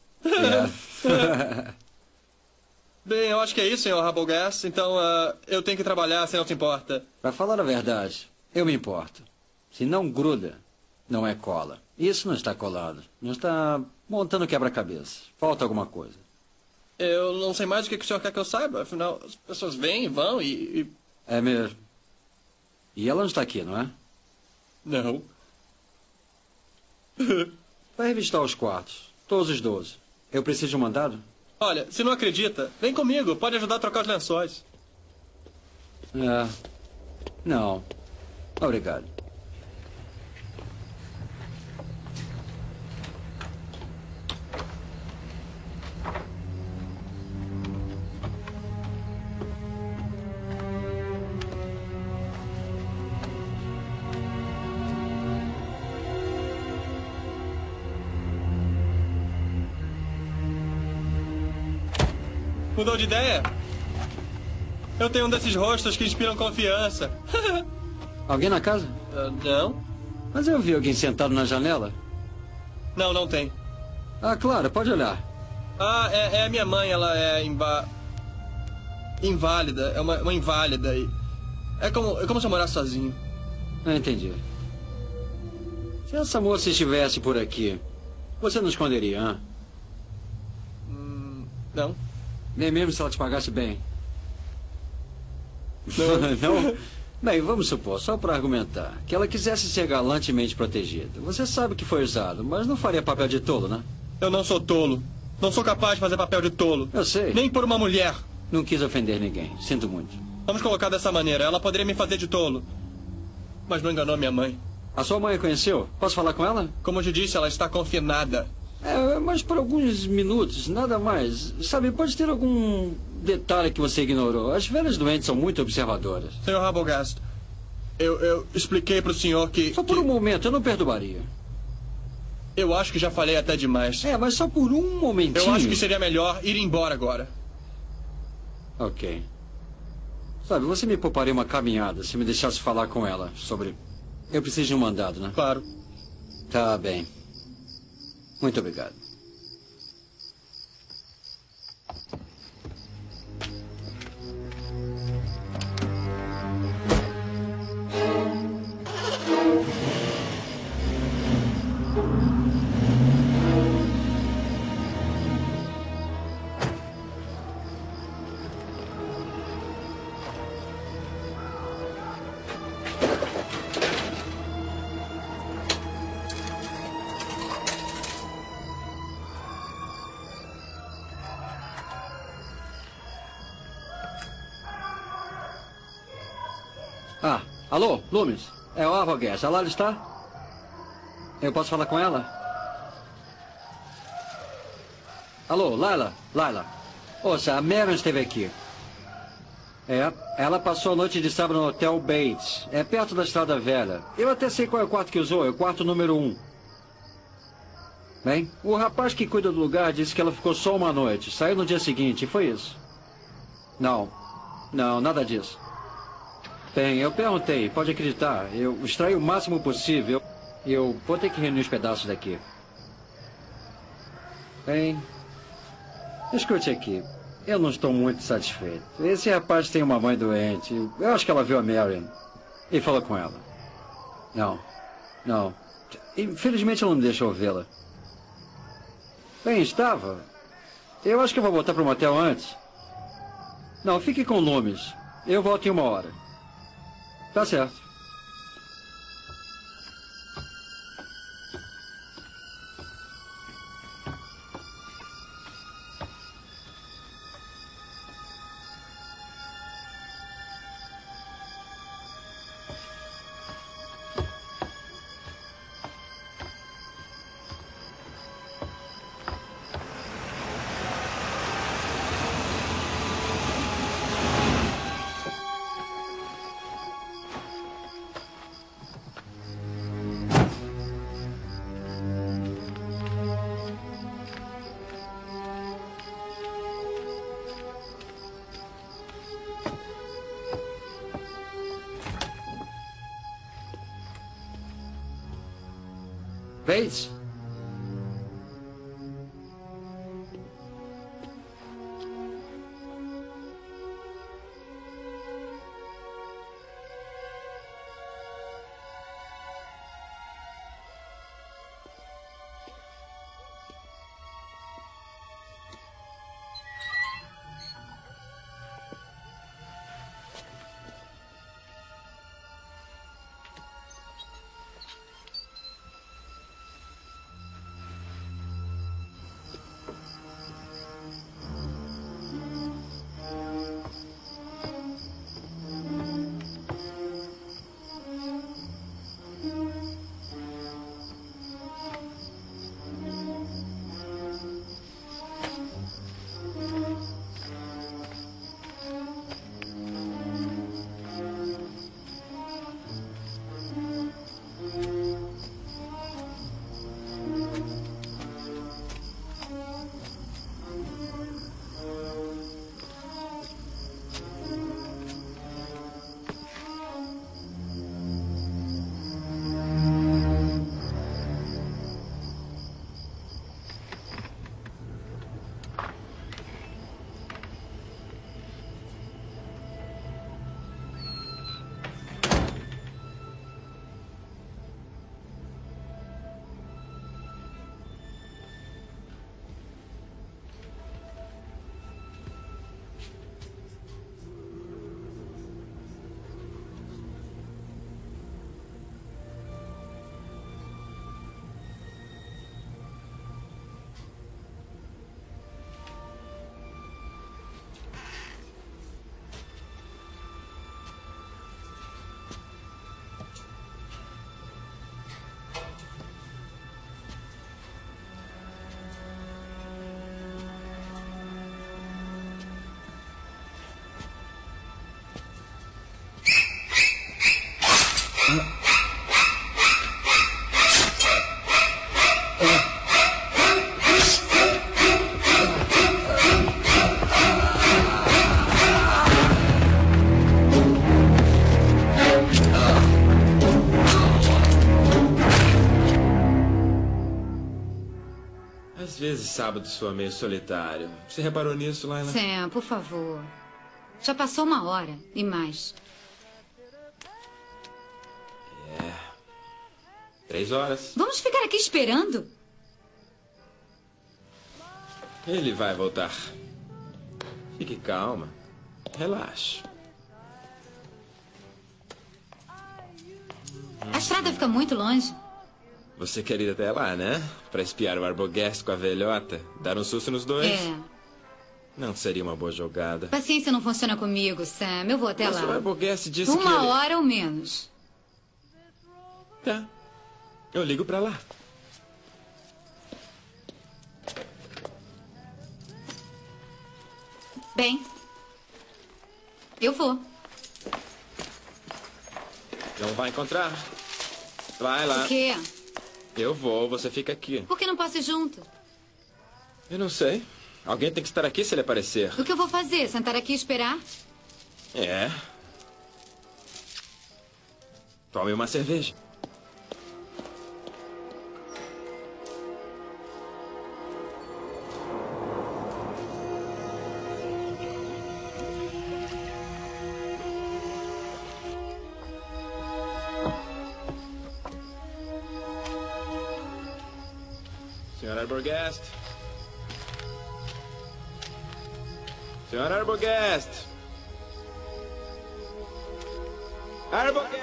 Bem, eu acho que é isso, Sr. Rabogast. Então, eu tenho que trabalhar, se não se importa. Pra falar a verdade, eu me importo. Se não gruda, não é cola. Isso não está colado. Não está montando quebra-cabeça. Falta alguma coisa. Eu não sei mais o que o senhor quer que eu saiba. Afinal, as pessoas vêm e vão e... É mesmo. E ela não está aqui, não é? Não. Vai revistar os quartos. Todos os 12. Eu preciso de um mandado? Olha, se não acredita, vem comigo. Pode ajudar a trocar os lençóis. Não. Obrigado. Mudou de ideia? Eu tenho um desses rostos que inspiram confiança. Alguém na casa? Não. Mas eu vi alguém sentado na janela. Não, não tem. Ah, claro, pode olhar. Ah, é a minha mãe, ela é inválida. É uma inválida. E é como se eu morasse sozinho. Ah, entendi. Se essa moça estivesse por aqui, você não esconderia, hã? Não. Nem mesmo se ela te pagasse bem? Não. Não? Bem, vamos supor, só para argumentar, que ela quisesse ser galantemente protegida. Você sabe que foi usado, mas não faria papel de tolo, né? Eu não sou tolo. Não sou capaz de fazer papel de tolo. Eu sei. Nem por uma mulher. Não quis ofender ninguém. Sinto muito. Vamos colocar dessa maneira. Ela poderia me fazer de tolo. Mas não enganou minha mãe. A sua mãe a conheceu? Posso falar com ela? Como eu te disse, ela está confinada. Mas por alguns minutos, nada mais. Sabe, pode ter algum detalhe que você ignorou. As velhas doentes são muito observadoras. Sr. Rabogast, eu expliquei para o senhor que... Só por um momento, eu não perdoaria. Eu acho que já falei até demais. Mas só por um momentinho. Eu acho que seria melhor ir embora agora. Ok. Sabe, você me pouparia uma caminhada se me deixasse falar com ela sobre... Eu preciso de um mandado, né? Claro. Tá bem. Muito obrigado. Ah, alô, Loomis? É o Arbogast. A Laila está? Eu posso falar com ela? Alô, Laila? Laila. Ouça, a Marion esteve aqui. Ela passou a noite de sábado no Hotel Bates. É perto da Estrada Velha. Eu até sei qual é o quarto que usou. É o quarto número 1. Bem, o rapaz que cuida do lugar disse que ela ficou só uma noite. Saiu no dia seguinte, e foi isso. Não, nada disso. Bem, eu perguntei, pode acreditar. Eu extraí o máximo possível. Eu vou ter que reunir os pedaços daqui. Bem, escute aqui. Eu não estou muito satisfeito. Esse rapaz tem uma mãe doente. Eu acho que ela viu a Marion e falou com ela. Não. Infelizmente ela não deixou vê-la. Bem, estava. Eu acho que eu vou voltar para o motel antes. Não, fique com Loomis. Eu volto em 1 hora. Tá certo. Bates? Às vezes sábado soa meio solitário. Você reparou nisso, Laila? Sam, por favor. Já passou 1 hora e mais. 3 horas. Vamos ficar aqui esperando? Ele vai voltar. Fique calma. Relaxe. A estrada fica muito longe. Você quer ir até lá, né? Pra espiar o Arbogast com a velhota? Dar um susto nos dois? Não seria uma boa jogada. Paciência não funciona comigo, Sam. Eu vou até lá. Mas o Arbogast disse que Uma hora ou menos. Tá. Eu ligo pra lá. Bem, eu vou. Não vai encontrar. Vai lá. O quê? Eu vou, você fica aqui. Por que não posso ir junto? Eu não sei. Alguém tem que estar aqui se ele aparecer. O que eu vou fazer? Sentar aqui e esperar? É. Tome uma cerveja. Senhor Arbogast. Senhor Arbogast. Arbogast.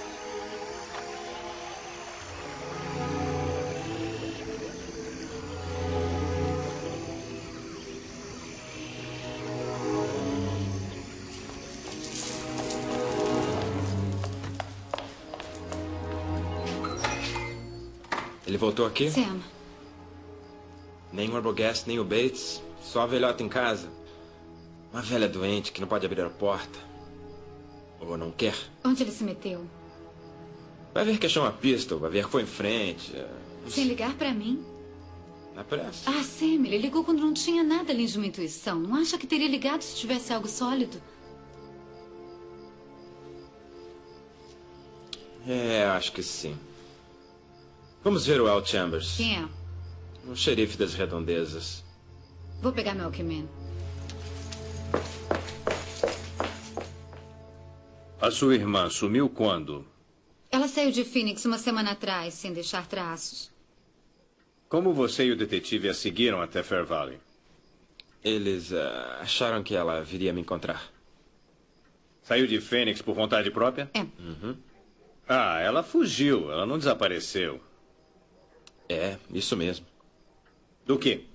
Ele voltou aqui? Sam. Nem o Arbogast, nem o Bates. Só a velhota em casa. Uma velha doente que não pode abrir a porta. Ou não quer. Onde ele se meteu? Vai ver que achou uma pistol, vai ver que foi em frente. Sem ligar pra mim? Na pressa. Ah, Sam, ele ligou quando não tinha nada além de uma intuição. Não acha que teria ligado se tivesse algo sólido? É, acho que sim. Vamos ver o Al Chambers. Quem é? O xerife das redondezas. Vou pegar meu Walkman. A sua irmã sumiu quando? Ela saiu de Phoenix uma semana atrás, sem deixar traços. Como você e o detetive a seguiram até Fair Valley? Eles acharam que ela viria me encontrar. Saiu de Phoenix por vontade própria? É. Uhum. Ah, ela fugiu, ela não desapareceu. É, isso mesmo. Do quê?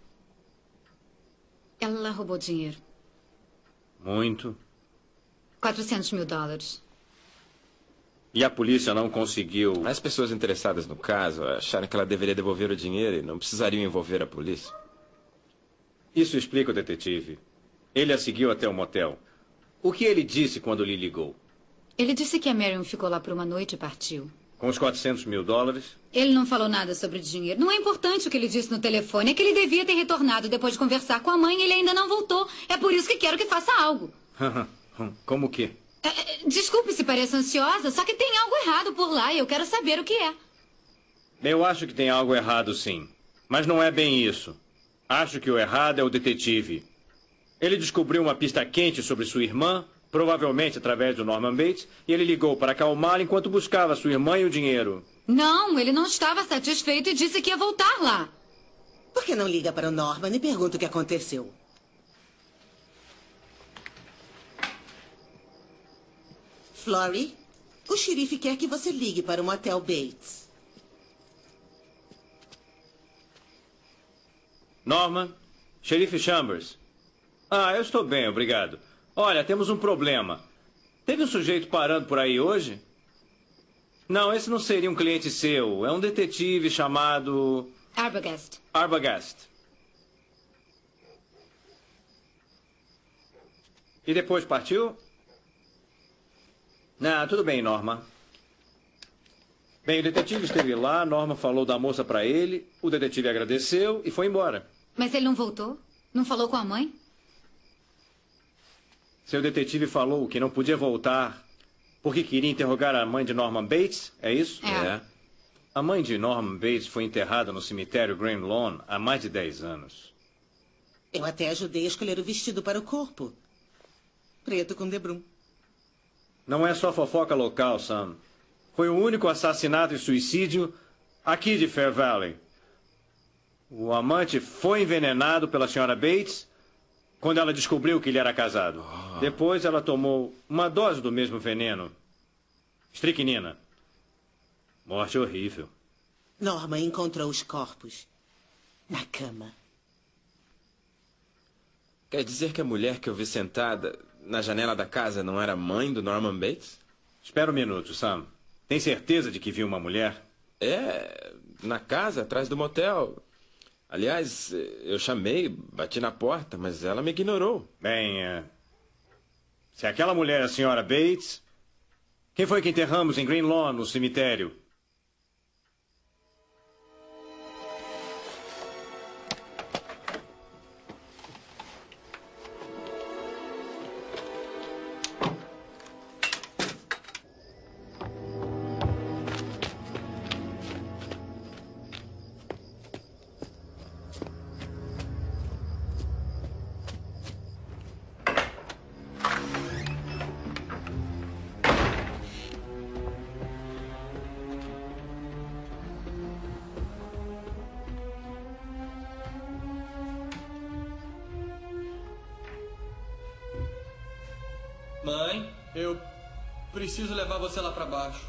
Ela roubou dinheiro. Muito. $400 mil. E a polícia não conseguiu... As pessoas interessadas no caso acharam que ela deveria devolver o dinheiro e não precisariam envolver a polícia. Isso explica o detetive. Ele a seguiu até o motel. O que ele disse quando lhe ligou? Ele disse que a Marion ficou lá por uma noite e partiu. Com os $400 mil? Ele não falou nada sobre dinheiro. Não é importante o que ele disse no telefone. É que ele devia ter retornado depois de conversar com a mãe e ele ainda não voltou. É por isso que quero que faça algo. Como que? Desculpe se pareço ansiosa, só que tem algo errado por lá e eu quero saber o que é. Eu acho que tem algo errado, sim. Mas não é bem isso. Acho que o errado é o detetive. Ele descobriu uma pista quente sobre sua irmã, provavelmente através do Norman Bates, e ele ligou para acalmá-la enquanto buscava sua irmã e o dinheiro. Não, ele não estava satisfeito e disse que ia voltar lá. Por que não liga para o Norman e pergunta o que aconteceu? Florrie, o xerife quer que você ligue para o motel Bates. Norman, xerife Chambers. Ah, eu estou bem, obrigado. Olha, temos um problema. Teve um sujeito parando por aí hoje? Não, esse não seria um cliente seu. É um detetive chamado... Arbogast. Arbogast. E depois partiu? Não, tudo bem, Norma. Bem, o detetive esteve lá, Norma falou da moça para ele, o detetive agradeceu e foi embora. Mas ele não voltou? Não falou com a mãe? Seu detetive falou que não podia voltar porque queria interrogar a mãe de Norman Bates, é isso? É. A mãe de Norman Bates foi enterrada no cemitério Green Lawn há mais de 10 anos. Eu até ajudei a escolher o vestido para o corpo. Preto com debrum. Não é só fofoca local, Sam. Foi o único assassinato e suicídio aqui de Fair Valley. O amante foi envenenado pela senhora Bates quando ela descobriu que ele era casado. Depois ela tomou uma dose do mesmo veneno. Estricnina. Morte horrível. Norma encontrou os corpos na cama. Quer dizer que a mulher que eu vi sentada na janela da casa não era a mãe do Norman Bates? Espera um minuto, Sam. Tem certeza de que viu uma mulher? É, na casa, atrás do motel. Aliás, eu chamei, bati na porta, mas ela me ignorou. Bem, se aquela mulher é a senhora Bates, quem foi que enterramos em Green Lawn, no cemitério? Mãe, eu preciso levar você lá pra baixo.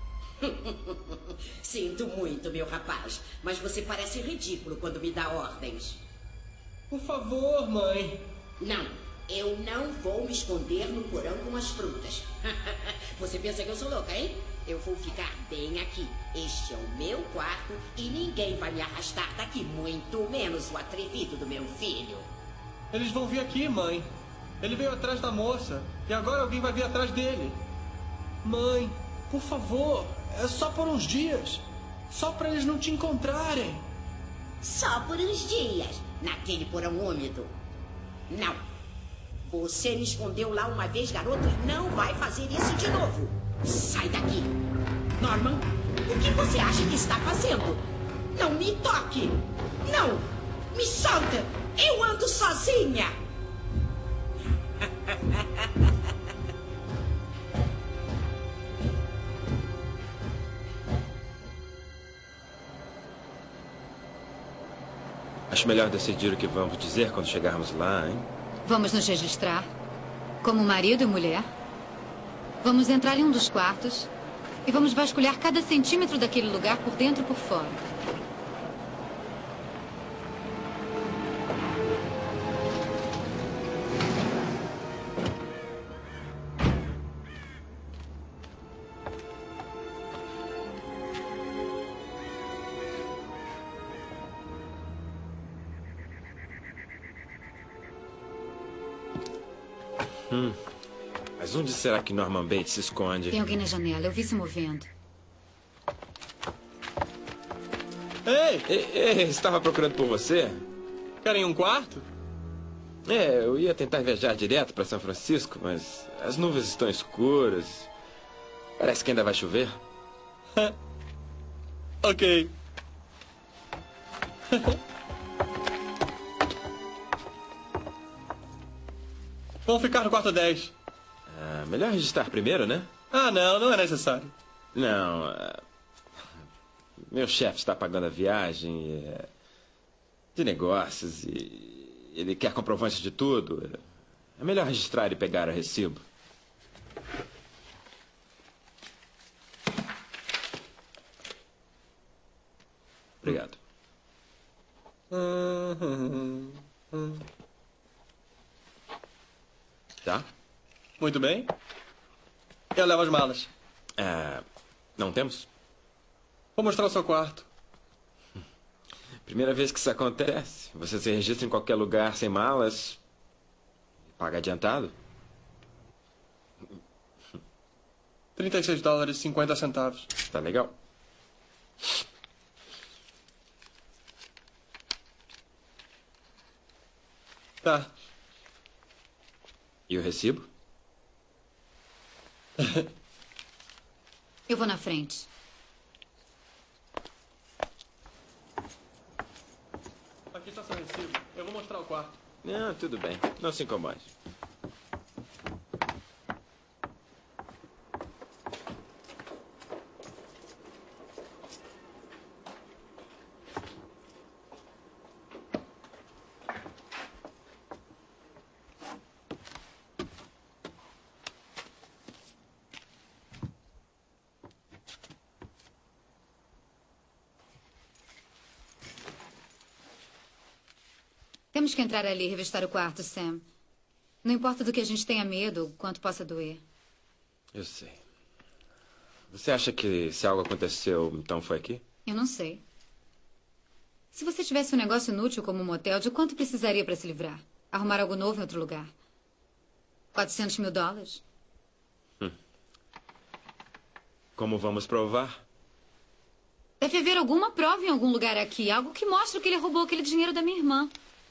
Sinto muito, meu rapaz, mas você parece ridículo quando me dá ordens. Por favor, mãe. Não, eu não vou me esconder no porão com as frutas. Você pensa que eu sou louca, hein? Eu vou ficar bem aqui. Este é o meu quarto e ninguém vai me arrastar daqui, muito menos o atrevido do meu filho. Eles vão vir aqui, mãe. Ele veio atrás da moça e agora alguém vai vir atrás dele. Mãe, por favor, é só por uns dias. Só para eles não te encontrarem. Só por uns dias, naquele porão úmido. Não. Você me escondeu lá uma vez, garoto, e não vai fazer isso de novo. Sai daqui. Norman, o que você acha que está fazendo? Não me toque. Não. Me solta. Eu ando sozinha. Acho melhor decidir o que vamos dizer quando chegarmos lá, hein? Vamos nos registrar como marido e mulher. Vamos entrar em um dos quartos e vamos vasculhar cada centímetro daquele lugar por dentro e por fora. Mas onde será que Norman Bates se esconde? Tem alguém na janela, eu vi se movendo. Ei, estava procurando por você. Querem um quarto? Eu ia tentar viajar direto para São Francisco, mas as nuvens estão escuras. Parece que ainda vai chover. Ok. Vamos ficar no quarto 10. Melhor registrar primeiro, né? Não é necessário. Não. Meu chefe está pagando a viagem de negócios e ele quer comprovante de tudo. É melhor registrar e pegar o recibo. Obrigado. Tá? Muito bem. Eu levo as malas. Não temos? Vou mostrar o seu quarto. Primeira vez que isso acontece. Você se registra em qualquer lugar sem malas. Paga adiantado? $36,50. Tá legal. Tá. E o recibo? Eu vou na frente. Aqui está seu recibo. Eu vou mostrar o quarto. Não, tudo bem. Não se incomode. Temos que entrar ali e revistar o quarto, Sam. Não importa do que a gente tenha medo, o quanto possa doer. Eu sei. Você acha que se algo aconteceu, então foi aqui? Eu não sei. Se você tivesse um negócio inútil como um motel, de quanto precisaria para se livrar? Arrumar algo novo em outro lugar? $400 mil? Como vamos provar? Deve haver alguma prova em algum lugar aqui. Algo que mostre que ele roubou aquele dinheiro da minha irmã.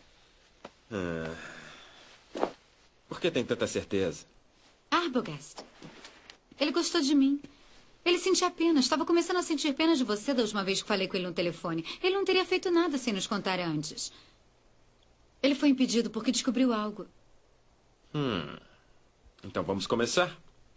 Por que tem tanta certeza? Arbogast. Ele gostou de mim. Ele sentia pena. Estava começando a sentir pena de você da última vez que falei com ele no telefone. Ele não teria feito nada sem nos contar antes. Ele foi impedido porque descobriu algo. Então vamos começar?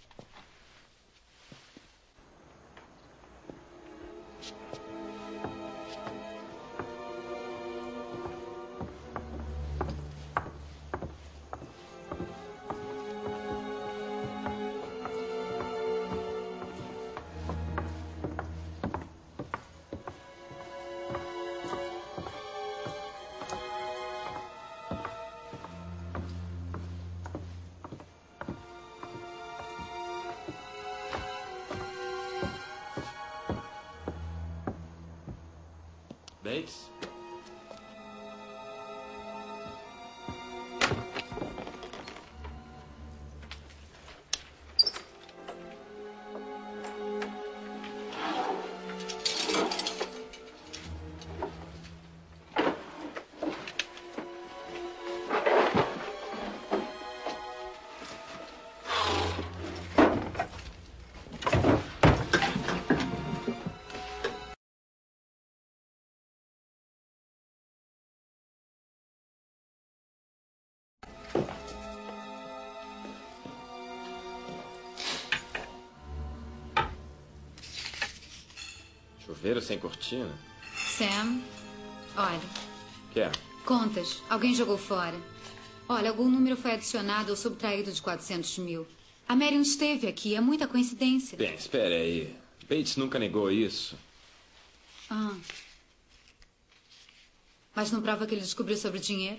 Bates? Chuveiro sem cortina? Sam, olha. Que é? Contas. Alguém jogou fora. Olha, algum número foi adicionado ou subtraído de 400 mil. A Marion esteve aqui. É muita coincidência. Bem, espere aí. Bates nunca negou isso. Mas não prova que ele descobriu sobre o dinheiro?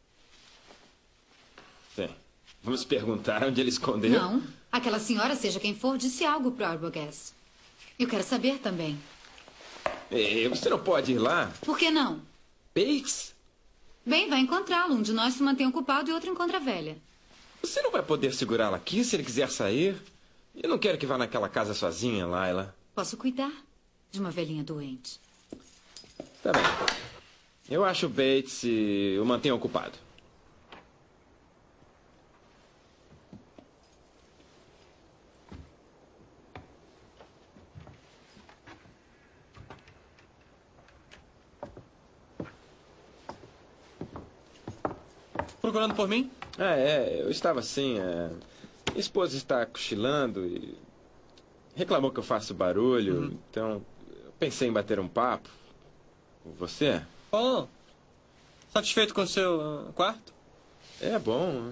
Bem, vamos perguntar onde ele escondeu? Não. Aquela senhora, seja quem for, disse algo pro Arbogast. Eu quero saber também. Ei, você não pode ir lá? Por que não? Bates? Bem, vai encontrá-lo. Um de nós se mantém ocupado e outro encontra a velha. Você não vai poder segurá-la aqui se ele quiser sair? Eu não quero que vá naquela casa sozinha, Layla. Posso cuidar de uma velhinha doente. Tá bem. Eu acho o Bates o mantenha ocupado. Procurando por mim? Eu estava assim. Minha esposa está cochilando e reclamou que eu faço barulho. Então, eu pensei em bater um papo. Você? Oh, satisfeito com o seu quarto? É bom.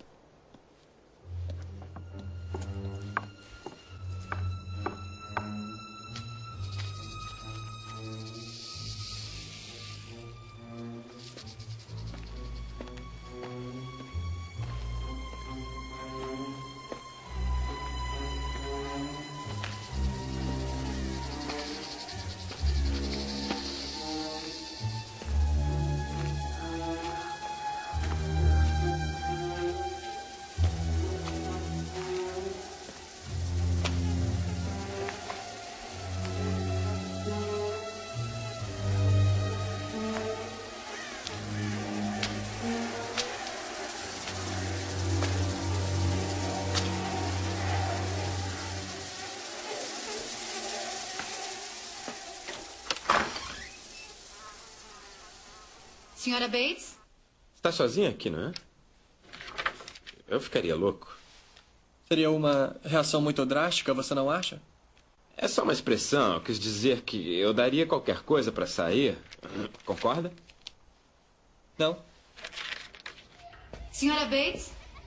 Senhora Bates? Está sozinha aqui, não é? Eu ficaria louco. Seria uma reação muito drástica, você não acha? É só uma expressão. Eu quis dizer que eu daria qualquer coisa para sair. Concorda? Não. Senhora Bates?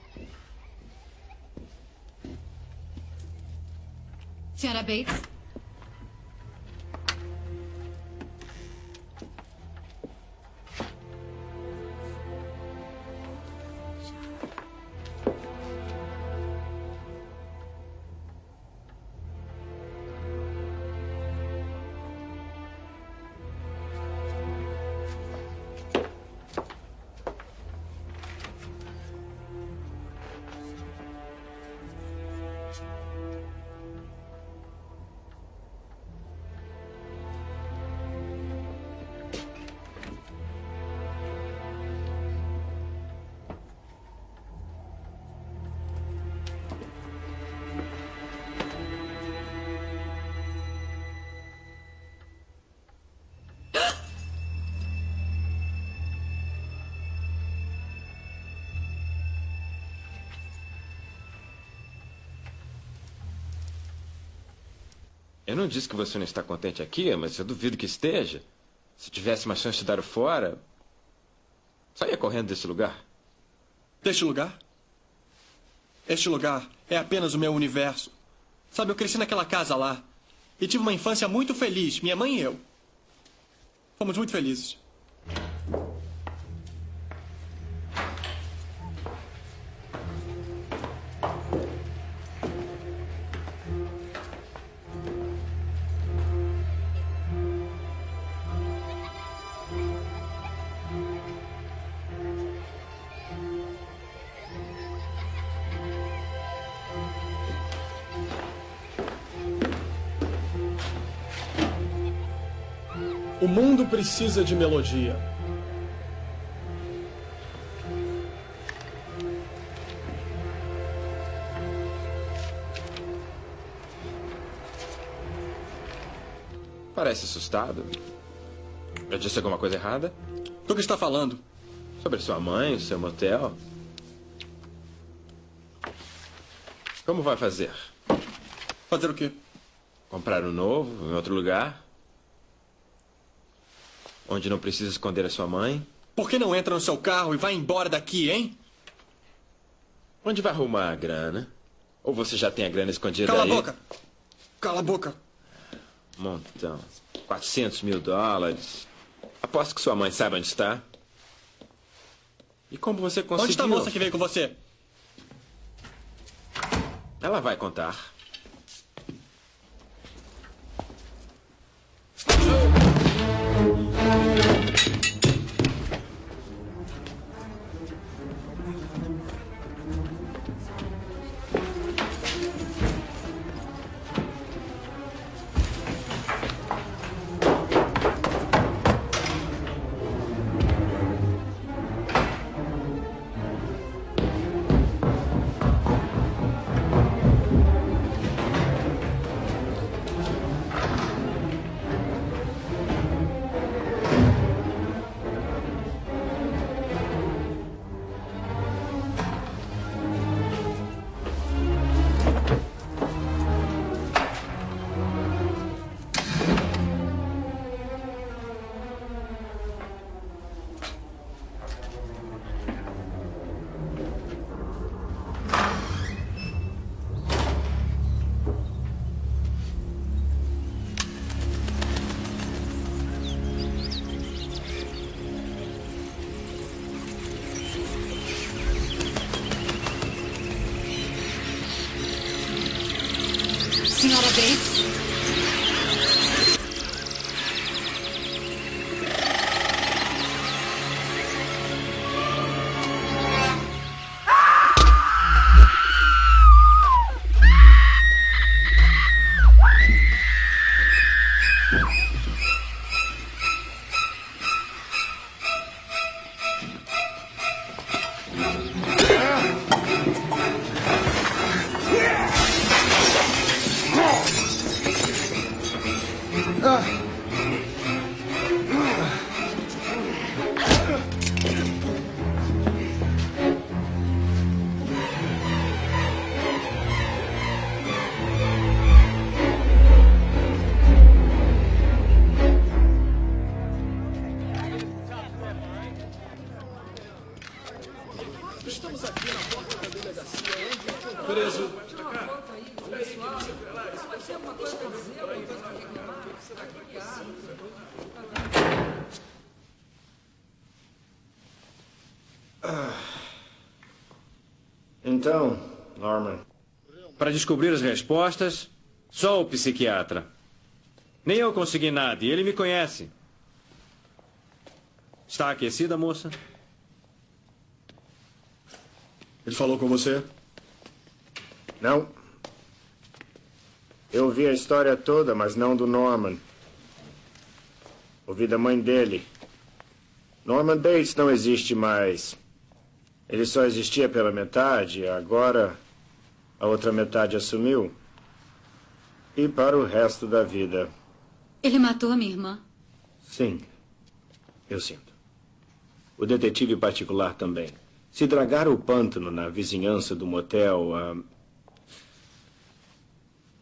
Senhora Bates? Eu não disse que você não está contente aqui, mas eu duvido que esteja. Se tivesse uma chance de dar o fora, saia correndo desse lugar. Deste lugar? Este lugar é apenas o meu universo. Sabe, eu cresci naquela casa lá. E tive uma infância muito feliz, minha mãe e eu. Fomos muito felizes. O mundo precisa de melodia. Parece assustado. Eu disse alguma coisa errada? Do que está falando? Sobre sua mãe, o seu motel. Como vai fazer? Fazer o quê? Comprar um novo, em outro lugar? Onde não precisa esconder a sua mãe? Por que não entra no seu carro e vai embora daqui, hein? Onde vai arrumar a grana? Ou você já tem a grana escondida aí? Cala a boca! Cala a boca! Montão. $400 mil. Aposto que sua mãe sabe onde está. E como você conseguiu? Onde está a moça que veio com você? Ela vai contar. Senhora Bates? Estamos aqui na porta da delegacia. Preso. Então, Norman. Para descobrir as respostas, só o psiquiatra. Nem eu consegui nada e ele me conhece. Está aquecida, moça? Ele falou com você? Não. Eu ouvi a história toda, mas não do Norman. Ouvi da mãe dele. Norman Bates não existe mais. Ele só existia pela metade, agora a outra metade assumiu. E para o resto da vida. Ele matou a minha irmã? Sim, eu sinto. O detetive particular também. Se dragar o pântano na vizinhança do motel,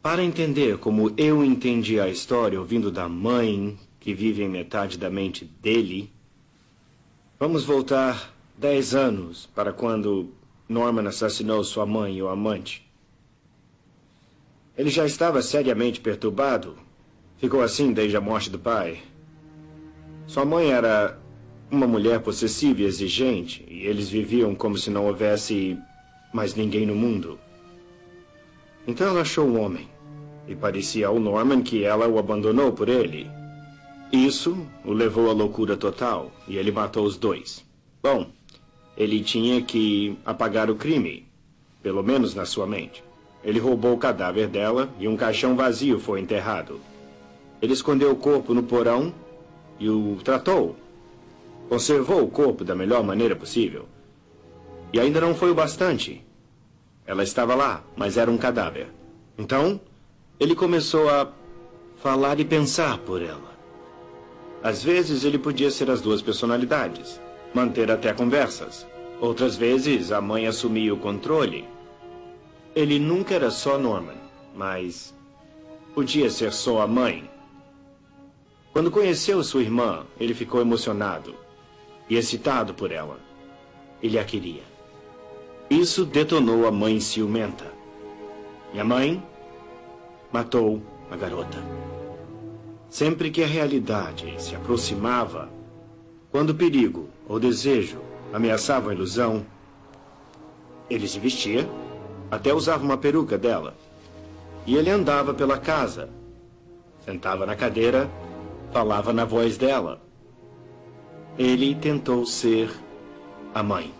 Para entender como eu entendi a história ouvindo da mãe, que vive em metade da mente dele, vamos voltar 10 anos para quando Norman assassinou sua mãe e o amante. Ele já estava seriamente perturbado. Ficou assim desde a morte do pai. Sua mãe era uma mulher possessiva e exigente, e eles viviam como se não houvesse mais ninguém no mundo. Então ela achou um homem, e parecia ao Norman que ela o abandonou por ele. Isso o levou à loucura total, e ele matou os dois. Bom, ele tinha que apagar o crime, pelo menos na sua mente. Ele roubou o cadáver dela e um caixão vazio foi enterrado. Ele escondeu o corpo no porão e o tratou. Conservou o corpo da melhor maneira possível. E ainda não foi o bastante. Ela estava lá, mas era um cadáver. Então, ele começou a falar e pensar por ela. Às vezes, ele podia ser as duas personalidades, manter até conversas. Outras vezes, a mãe assumia o controle. Ele nunca era só Norman, mas podia ser só a mãe. Quando conheceu sua irmã, ele ficou emocionado e excitado por ela. Ele a queria. Isso detonou a mãe ciumenta. E a mãe matou a garota. Sempre que a realidade se aproximava, quando o perigo ou desejo ameaçavam a ilusão, ele se vestia, até usava uma peruca dela, e ele andava pela casa, sentava na cadeira, falava na voz dela. Ele tentou ser a mãe.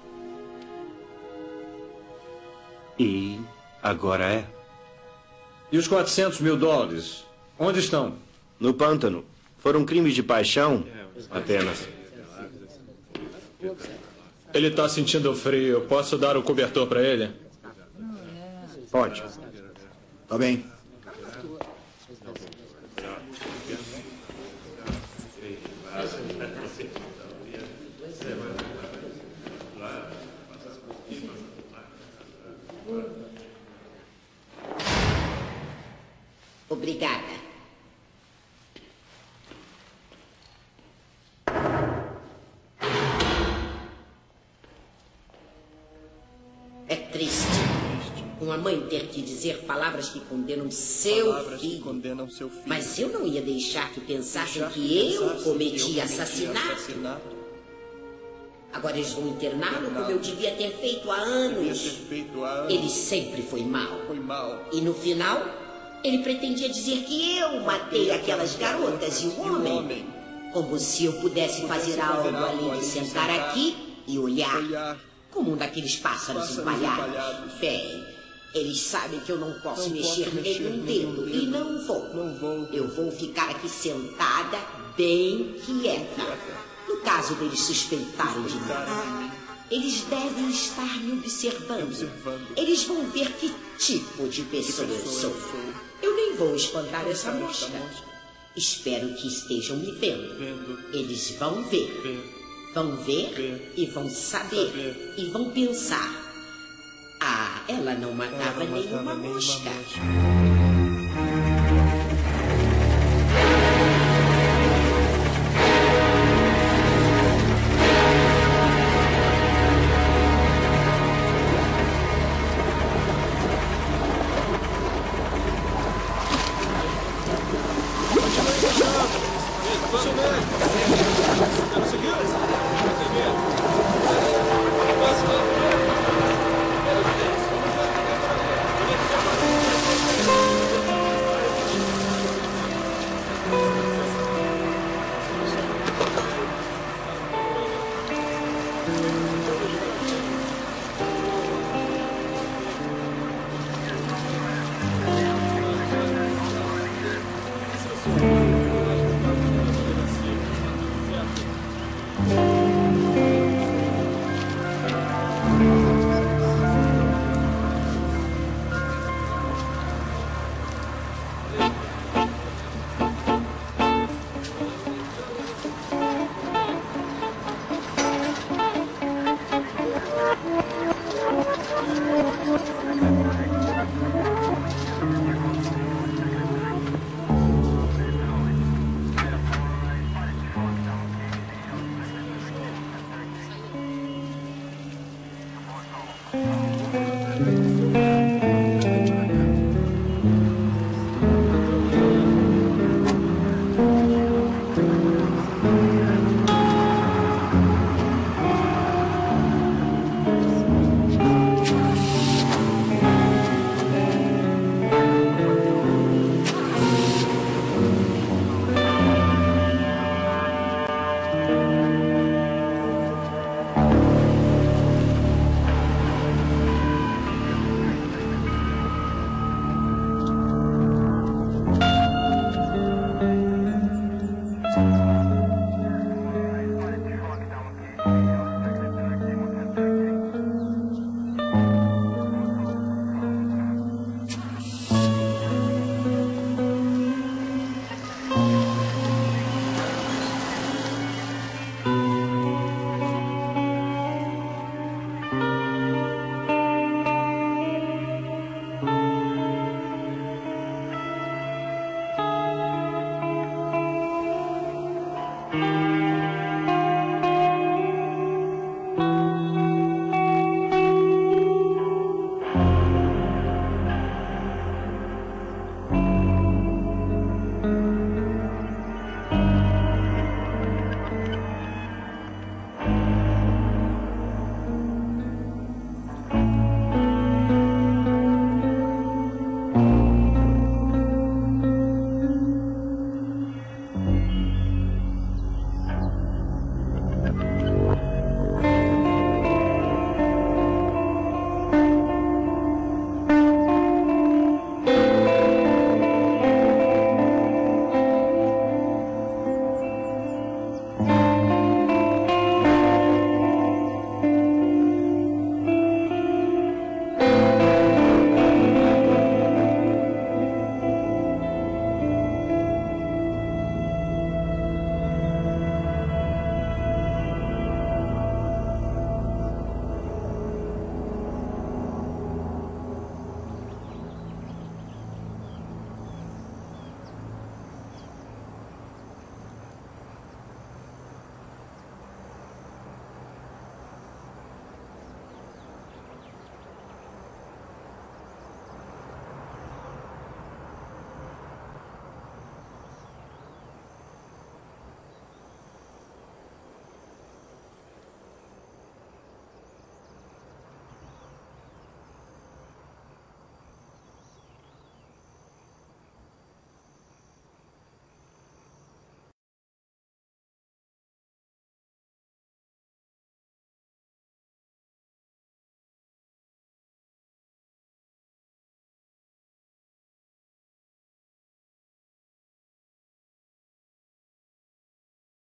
E agora é. E os 400 mil dólares? Onde estão? No pântano. Foram crimes de paixão, apenas. Ele está sentindo frio. Posso dar o cobertor para ele? Pode. Tá bem. Obrigada. É triste uma mãe ter que dizer palavras que condenam seu filho. Mas eu não ia deixar que pensassem que eu cometi assassinato. Agora eles vão interná-lo como eu devia ter feito há anos. Ele sempre foi mau. E no final, ele pretendia dizer que eu matei aquelas garotas e o homem. Como se eu pudesse fazer algo além de sentar aqui e olhar. Como um daqueles pássaros empalhados. Bem, eles sabem que eu não posso mexer nenhum dedo. E não vou. Eu vou ficar aqui sentada, bem quieta. No caso deles suspeitarem de mim, eles devem estar me observando. Eles vão ver que tipo de pessoa eu sou. Eu nem vou espantar essa mosca. Espero que estejam me vendo. Eles vão ver. Vão ver e vão saber. E vão pensar. Ah, ela não matava nenhuma mosca.